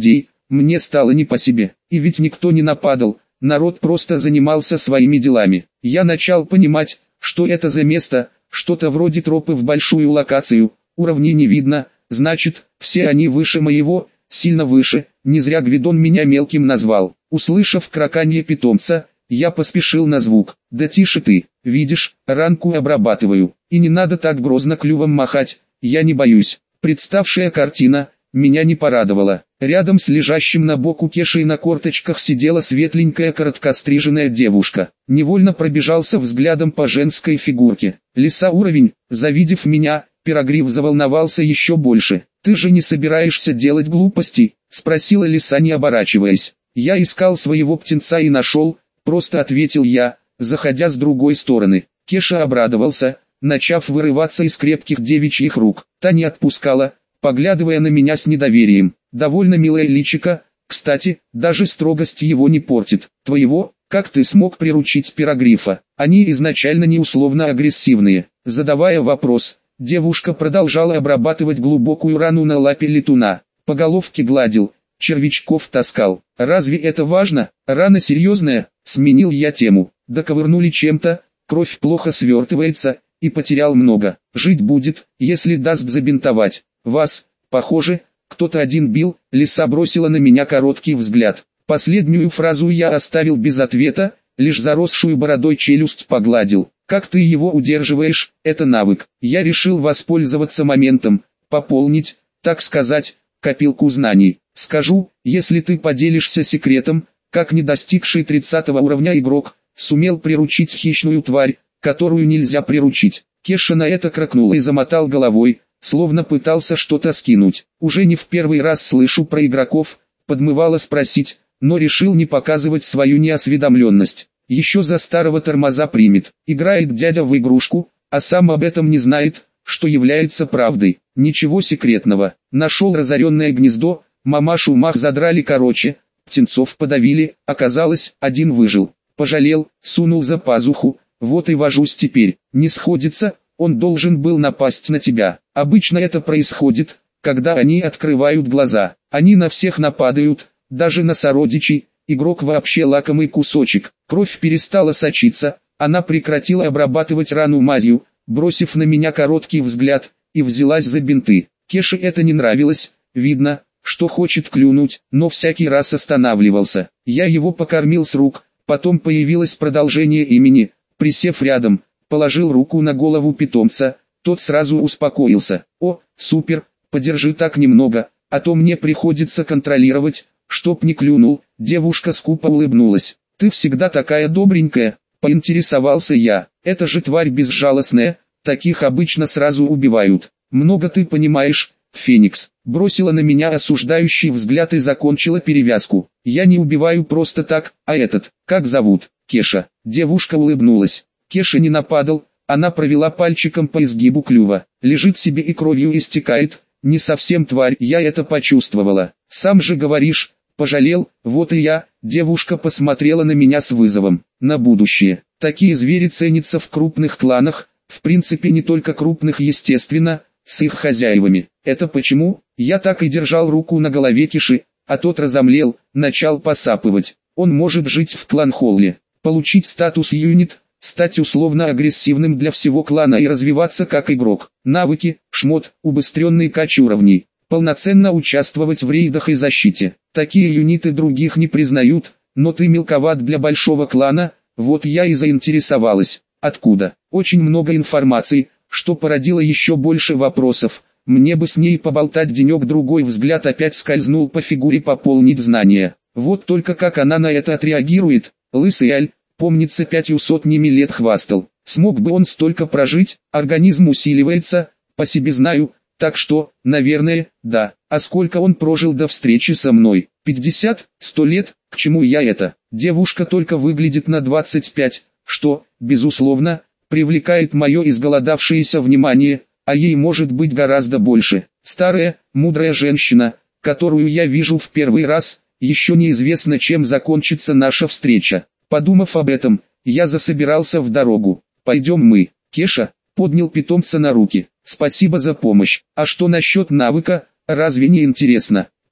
мне стало не по себе. И ведь никто не нападал, народ просто занимался своими делами. Я начал понимать, что это за место, что-то вроде тропы в большую локацию, уровней не видно, значит, все они выше моего, сильно выше, не зря Гвидон меня мелким назвал. Услышав краканье питомца, я поспешил на звук. Да тише ты, видишь, ранку обрабатываю, и не надо так грозно клювом махать, я не боюсь. Представшая картина меня не порадовала. Рядом с лежащим на боку Кешей на корточках сидела светленькая короткостриженная девушка. Невольно пробежался взглядом по женской фигурке. Лиса уровень, завидев меня, Пирогриф заволновался еще больше. «Ты же не собираешься делать глупостей?» — спросила лиса, не оборачиваясь. «Я искал своего птенца и нашел», — просто ответил я, заходя с другой стороны. Кеша обрадовался, начав вырываться из крепких девичьих рук. Та не отпускала, поглядывая на меня с недоверием. «Довольно милое личико, кстати, даже строгость его не портит. Твоего, как ты смог приручить Пирогрифа? Они изначально не условно агрессивные». Задавая вопрос, девушка продолжала обрабатывать глубокую рану на лапе летуна. По головке гладил, червячков таскал. «Разве это важно? Рана серьезная?» Сменил я тему. «Доковырнули чем-то, кровь плохо свертывается, и потерял много. Жить будет, если даст забинтовать. Вас, похоже, кто-то один бил». Лиса бросила на меня короткий взгляд. Последнюю фразу я оставил без ответа, лишь заросшую бородой челюсть погладил. «Как ты его удерживаешь, это навык». Я решил воспользоваться моментом, пополнить, так сказать, копилку знаний. Скажу, если ты поделишься секретом, как не достигший тридцатого уровня игрок, сумел приручить хищную тварь, которую нельзя приручить. Кеша на это кракнул и замотал головой, словно пытался что-то скинуть. Уже не в первый раз слышу про игроков, подмывало спросить, но решил не показывать свою неосведомленность. Еще за старого тормоза примет. Играет дядя в игрушку, а сам об этом не знает, что является правдой. Ничего секретного. Нашел разоренное гнездо, мамашу мах задрали короче, птенцов подавили, оказалось, один выжил. Пожалел, сунул за пазуху, вот и вожусь теперь. Не сходится, он должен был напасть на тебя. Обычно это происходит, когда они открывают глаза. Они на всех нападают, даже на сородичей. Игрок вообще лакомый кусочек. Кровь перестала сочиться, она прекратила обрабатывать рану мазью, бросив на меня короткий взгляд, и взялась за бинты. Кеше это не нравилось, видно, что хочет клюнуть, но всякий раз останавливался. Я его покормил с рук, потом появилось продолжение имени, присев рядом, положил руку на голову питомца, тот сразу успокоился. «О, супер, подержи так немного, а то мне приходится контролировать, чтоб не клюнул». Девушка скупо улыбнулась. «Ты всегда такая добренькая», — поинтересовался я. «Это же тварь безжалостная, таких обычно сразу убивают. Много ты понимаешь, Феникс». Бросила на меня осуждающий взгляд и закончила перевязку. «Я не убиваю просто так, а этот, как зовут?» «Кеша». Девушка улыбнулась. Кеша не нападал, она провела пальчиком по изгибу клюва. Лежит себе и кровью истекает, не совсем тварь, я это почувствовала. «Сам же говоришь, пожалел, вот и я». Девушка посмотрела на меня с вызовом. «На будущее. Такие звери ценятся в крупных кланах, в принципе не только крупных естественно, с их хозяевами. Это почему?» Я так и держал руку на голове Кеши, а тот разомлел, начал посапывать. «Он может жить в клан-холле, получить статус юнит, стать условно агрессивным для всего клана и развиваться как игрок. Навыки, шмот, убыстренный кач уровней. Полноценно участвовать в рейдах и защите. Такие юниты других не признают, но ты мелковат для большого клана». Вот я и заинтересовалась. Откуда? Очень много информации, что породило еще больше вопросов. Мне бы с ней поболтать денек-другой. Взгляд опять скользнул по фигуре, пополнить знания. Вот только как она на это отреагирует. Лысый Аль, помнится, пятью сотнями лет хвастал. Смог бы он столько прожить? Организм усиливается, по себе знаю, так что, наверное, да. А сколько он прожил до встречи со мной? пятьдесят, сто лет? К чему я это? Девушка только выглядит на двадцать пять, что, безусловно, привлекает мое изголодавшееся внимание, а ей может быть гораздо больше. Старая, мудрая женщина, которую я вижу в первый раз, еще неизвестно, чем закончится наша встреча. Подумав об этом, я засобирался в дорогу. «Пойдем мы». Кеша поднял питомца на руки. «Спасибо за помощь. А что насчет навыка, разве не интересно?»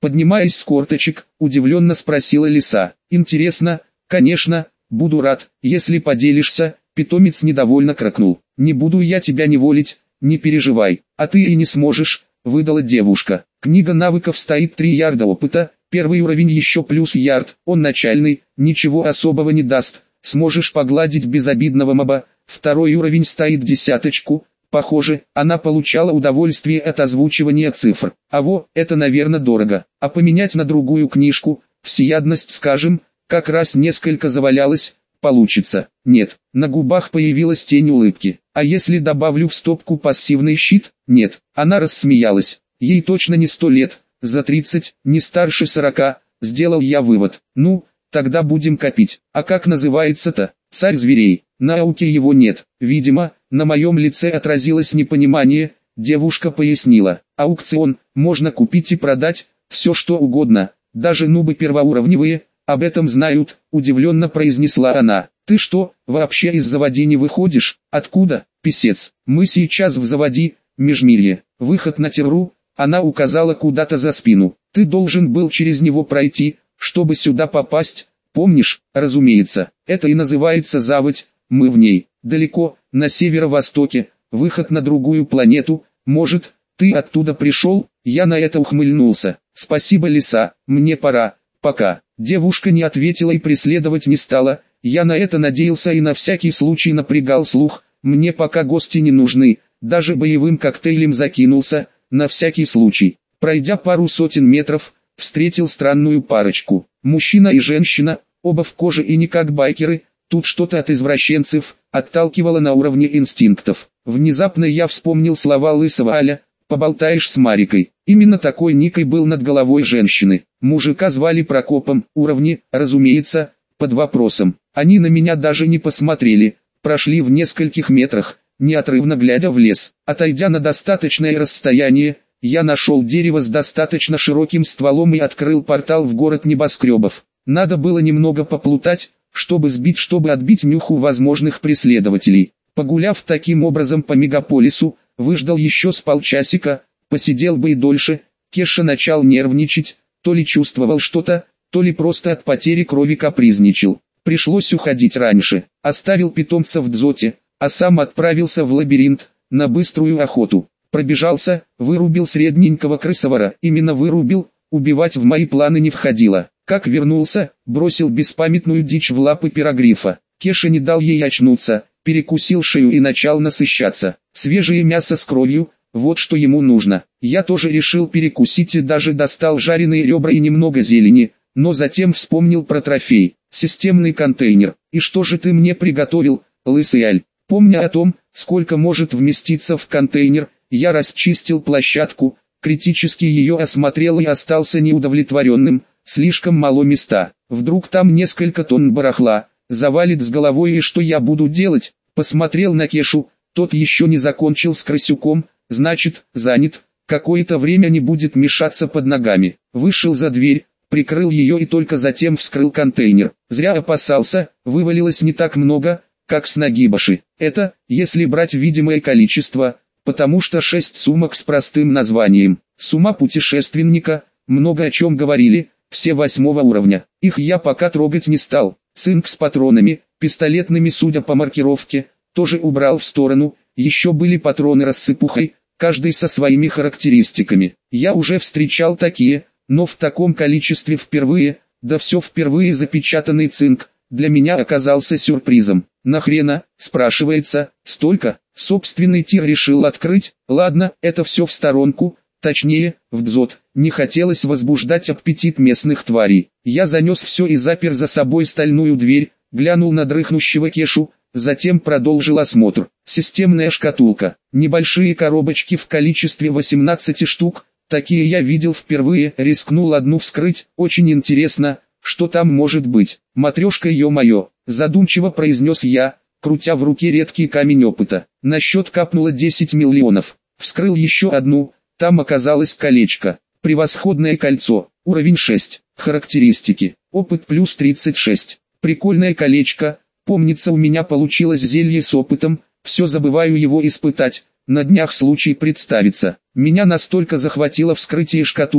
Поднимаясь с корточек, удивленно спросила лиса. Интересно, конечно, буду рад, если поделишься. Питомец недовольно крикнул. Не буду я тебя неволить, не переживай, а ты и не сможешь, выдала девушка. Книга навыков стоит три ярда опыта, первый уровень еще плюс ярд, он начальный, ничего особого не даст, сможешь погладить безобидного моба. Второй уровень стоит десяточку, похоже, она получала удовольствие от озвучивания цифр. А во, это наверное дорого, а поменять на другую книжку, всеядность скажем, как раз несколько завалялось, получится. Нет, на губах появилась тень улыбки. А если добавлю в стопку пассивный щит? Нет, она рассмеялась. Ей точно не сто лет, за тридцать, не старше сорока, сделал я вывод. Ну, тогда будем копить. А как называется-то? Царь зверей. На ауке его нет. Видимо, на моем лице отразилось непонимание. Девушка пояснила. Аукцион, можно купить и продать, все что угодно, даже нубы первоуровневые. Об этом знают, удивленно произнесла она. Ты что, вообще из заводи не выходишь? Откуда, писец? Мы сейчас в заводи, межмирье. Выход на терру, она указала куда-то за спину. Ты должен был через него пройти, чтобы сюда попасть, помнишь? Разумеется, это и называется заводь, мы в ней. Далеко, на северо-востоке, выход на другую планету. Может, ты оттуда пришел? Я на это ухмыльнулся. Спасибо, лиса, мне пора. Пока. Девушка не ответила и преследовать не стала. Я на это надеялся и на всякий случай напрягал слух. Мне пока гости не нужны. Даже боевым коктейлем закинулся, на всякий случай. Пройдя пару сотен метров, встретил странную парочку. Мужчина и женщина, оба в коже и не как байкеры. Тут что-то от извращенцев, отталкивало на уровне инстинктов. Внезапно я вспомнил слова лысого Аля. Поболтаешь с Марикой. Именно такой никой был над головой женщины. Мужика звали Прокопом, уровни, разумеется, под вопросом. Они на меня даже не посмотрели, прошли в нескольких метрах, неотрывно глядя в лес. Отойдя на достаточное расстояние, я нашел дерево с достаточно широким стволом и открыл портал в город небоскребов. Надо было немного поплутать, чтобы сбить, чтобы отбить нюху возможных преследователей. Погуляв таким образом по мегаполису, выждал еще с полчасика, посидел бы и дольше. Кеша начал нервничать, то ли чувствовал что-то, то ли просто от потери крови капризничал. Пришлось уходить раньше, оставил питомца в дзоте, а сам отправился в лабиринт, на быструю охоту. Пробежался, вырубил средненького крысовора, именно вырубил, убивать в мои планы не входило. Как вернулся, бросил беспамятную дичь в лапы пирогрифа. Кеша не дал ей очнуться, перекусил шею и начал насыщаться. Свежее мясо с кровью, вот что ему нужно. Я тоже решил перекусить и даже достал жареные ребра и немного зелени, но затем вспомнил про трофей, системный контейнер. И что же ты мне приготовил, лысый Аль? Помня о том, сколько может вместиться в контейнер, я расчистил площадку, критически ее осмотрел и остался неудовлетворенным, слишком мало места. Вдруг там несколько тонн барахла завалит с головой, и что я буду делать? Посмотрел на Кешу, тот еще не закончил с крысюком, значит, занят, какое-то время не будет мешаться под ногами. Вышел за дверь, прикрыл ее и только затем вскрыл контейнер. Зря опасался, вывалилось не так много, как с нагибаши. Это, если брать видимое количество, потому что шесть сумок с простым названием. Сумма путешественника, много о чем говорили, все восьмого уровня. Их я пока трогать не стал. Цинк с патронами, пистолетными судя по маркировке, тоже убрал в сторону. Еще были патроны рассыпухой, каждый со своими характеристиками. Я уже встречал такие, но в таком количестве впервые, да все впервые запечатанный цинк, для меня оказался сюрпризом. Нахрена, спрашивается, столько? Собственный тир решил открыть? Ладно, это все в сторонку, точнее, в дзот. Не хотелось возбуждать аппетит местных тварей. Я занес все и запер за собой стальную дверь, глянул на дрыхнущего Кешу, затем продолжил осмотр. Системная шкатулка, небольшие коробочки в количестве восемнадцати штук, такие я видел впервые, рискнул одну вскрыть, очень интересно, что там может быть. Матрешка, ё-моё, задумчиво произнес я, крутя в руке редкий камень опыта. На счет капнуло десять миллионов. Вскрыл еще одну, там оказалось колечко. Превосходное кольцо, уровень шесть, характеристики, опыт плюс тридцать шесть. Прикольное колечко, помнится, у меня получилось зелье с опытом, все забываю его испытать, на днях случай представится. Меня настолько захватило вскрытие шкатулок,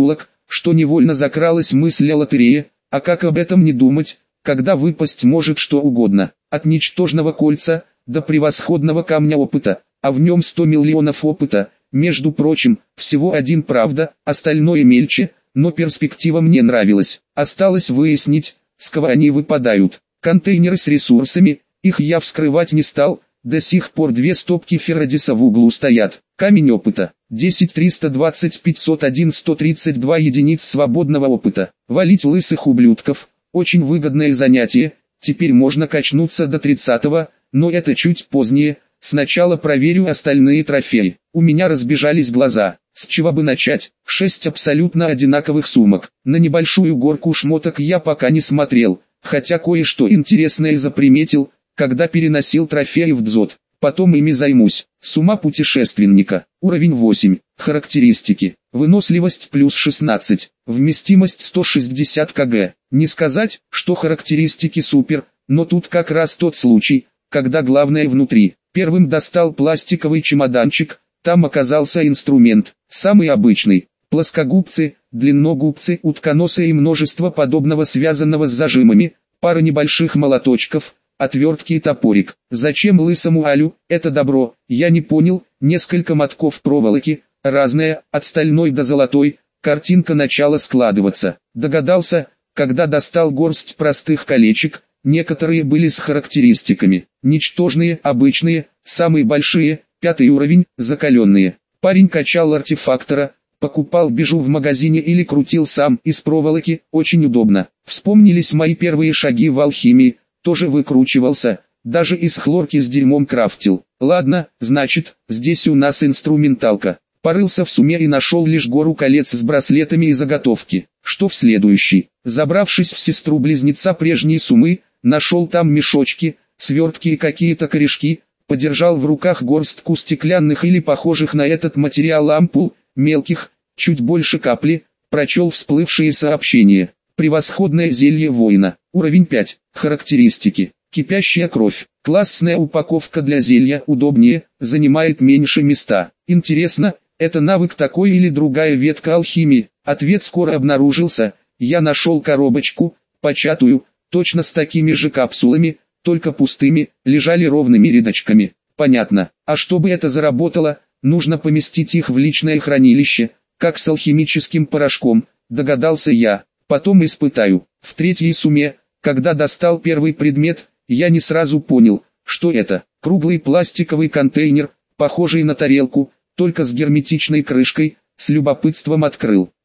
что невольно закралась мысль о лотерее, а как об этом не думать, когда выпасть может что угодно, от ничтожного кольца до превосходного камня опыта, а в нем сто миллионов опыта, между прочим, всего один правда, остальное мельче, но перспектива мне нравилась. Осталось выяснить, с кого они выпадают. Контейнеры с ресурсами, их я вскрывать не стал, до сих пор две стопки Феррадиса в углу стоят. Камень опыта, десять триста двадцать пятьсот один сто тридцать два единиц свободного опыта. Валить лысых ублюдков, очень выгодное занятие, теперь можно качнуться до тридцатого, но это чуть позднее, сначала проверю остальные трофеи. У меня разбежались глаза, с чего бы начать? Шесть абсолютно одинаковых сумок. На небольшую горку шмоток я пока не смотрел, хотя кое-что интересное заприметил, когда переносил трофеи в дзот. Потом ими займусь. Сумма путешественника. Уровень восемь. Характеристики. Выносливость плюс шестнадцать. Вместимость сто шестьдесят килограммов. Не сказать, что характеристики супер, но тут как раз тот случай, когда главное внутри. Первым достал пластиковый чемоданчик, там оказался инструмент, самый обычный. Плоскогубцы, длинногубцы, утконосы и множество подобного связанного с зажимами, пара небольших молоточков, отвертки и топорик. Зачем лысому Алю это добро, я не понял. Несколько мотков проволоки, разная, от стальной до золотой, картинка начала складываться. Догадался, когда достал горсть простых колечек, некоторые были с характеристиками. Ничтожные, обычные, самые большие, пятый уровень, закаленные. Парень качал артефактора, покупал бижу в магазине или крутил сам из проволоки, очень удобно. Вспомнились мои первые шаги в алхимии, тоже выкручивался, даже из хлорки с дерьмом крафтил. Ладно, значит, здесь у нас инструменталка. Порылся в сумме и нашел лишь гору колец с браслетами и заготовки. Что в следующий? Забравшись в сестру-близнеца прежней суммы, нашел там мешочки, свертки и какие-то корешки, подержал в руках горстку стеклянных или похожих на этот материал ампул, мелких, чуть больше капли, прочел всплывшие сообщения. Превосходное зелье воина. Уровень пять. Характеристики. Кипящая кровь. Классная упаковка для зелья, удобнее, занимает меньше места. Интересно, это навык такой или другая ветка алхимии? Ответ скоро обнаружился. Я нашел коробочку, початую, точно с такими же капсулами, только пустыми, лежали ровными рядочками. Понятно. А чтобы это заработало, нужно поместить их в личное хранилище, как с алхимическим порошком, догадался я. Потом испытаю. В третьей сумме, когда достал первый предмет, я не сразу понял, что это. Круглый пластиковый контейнер, похожий на тарелку, только с герметичной крышкой, с любопытством открыл.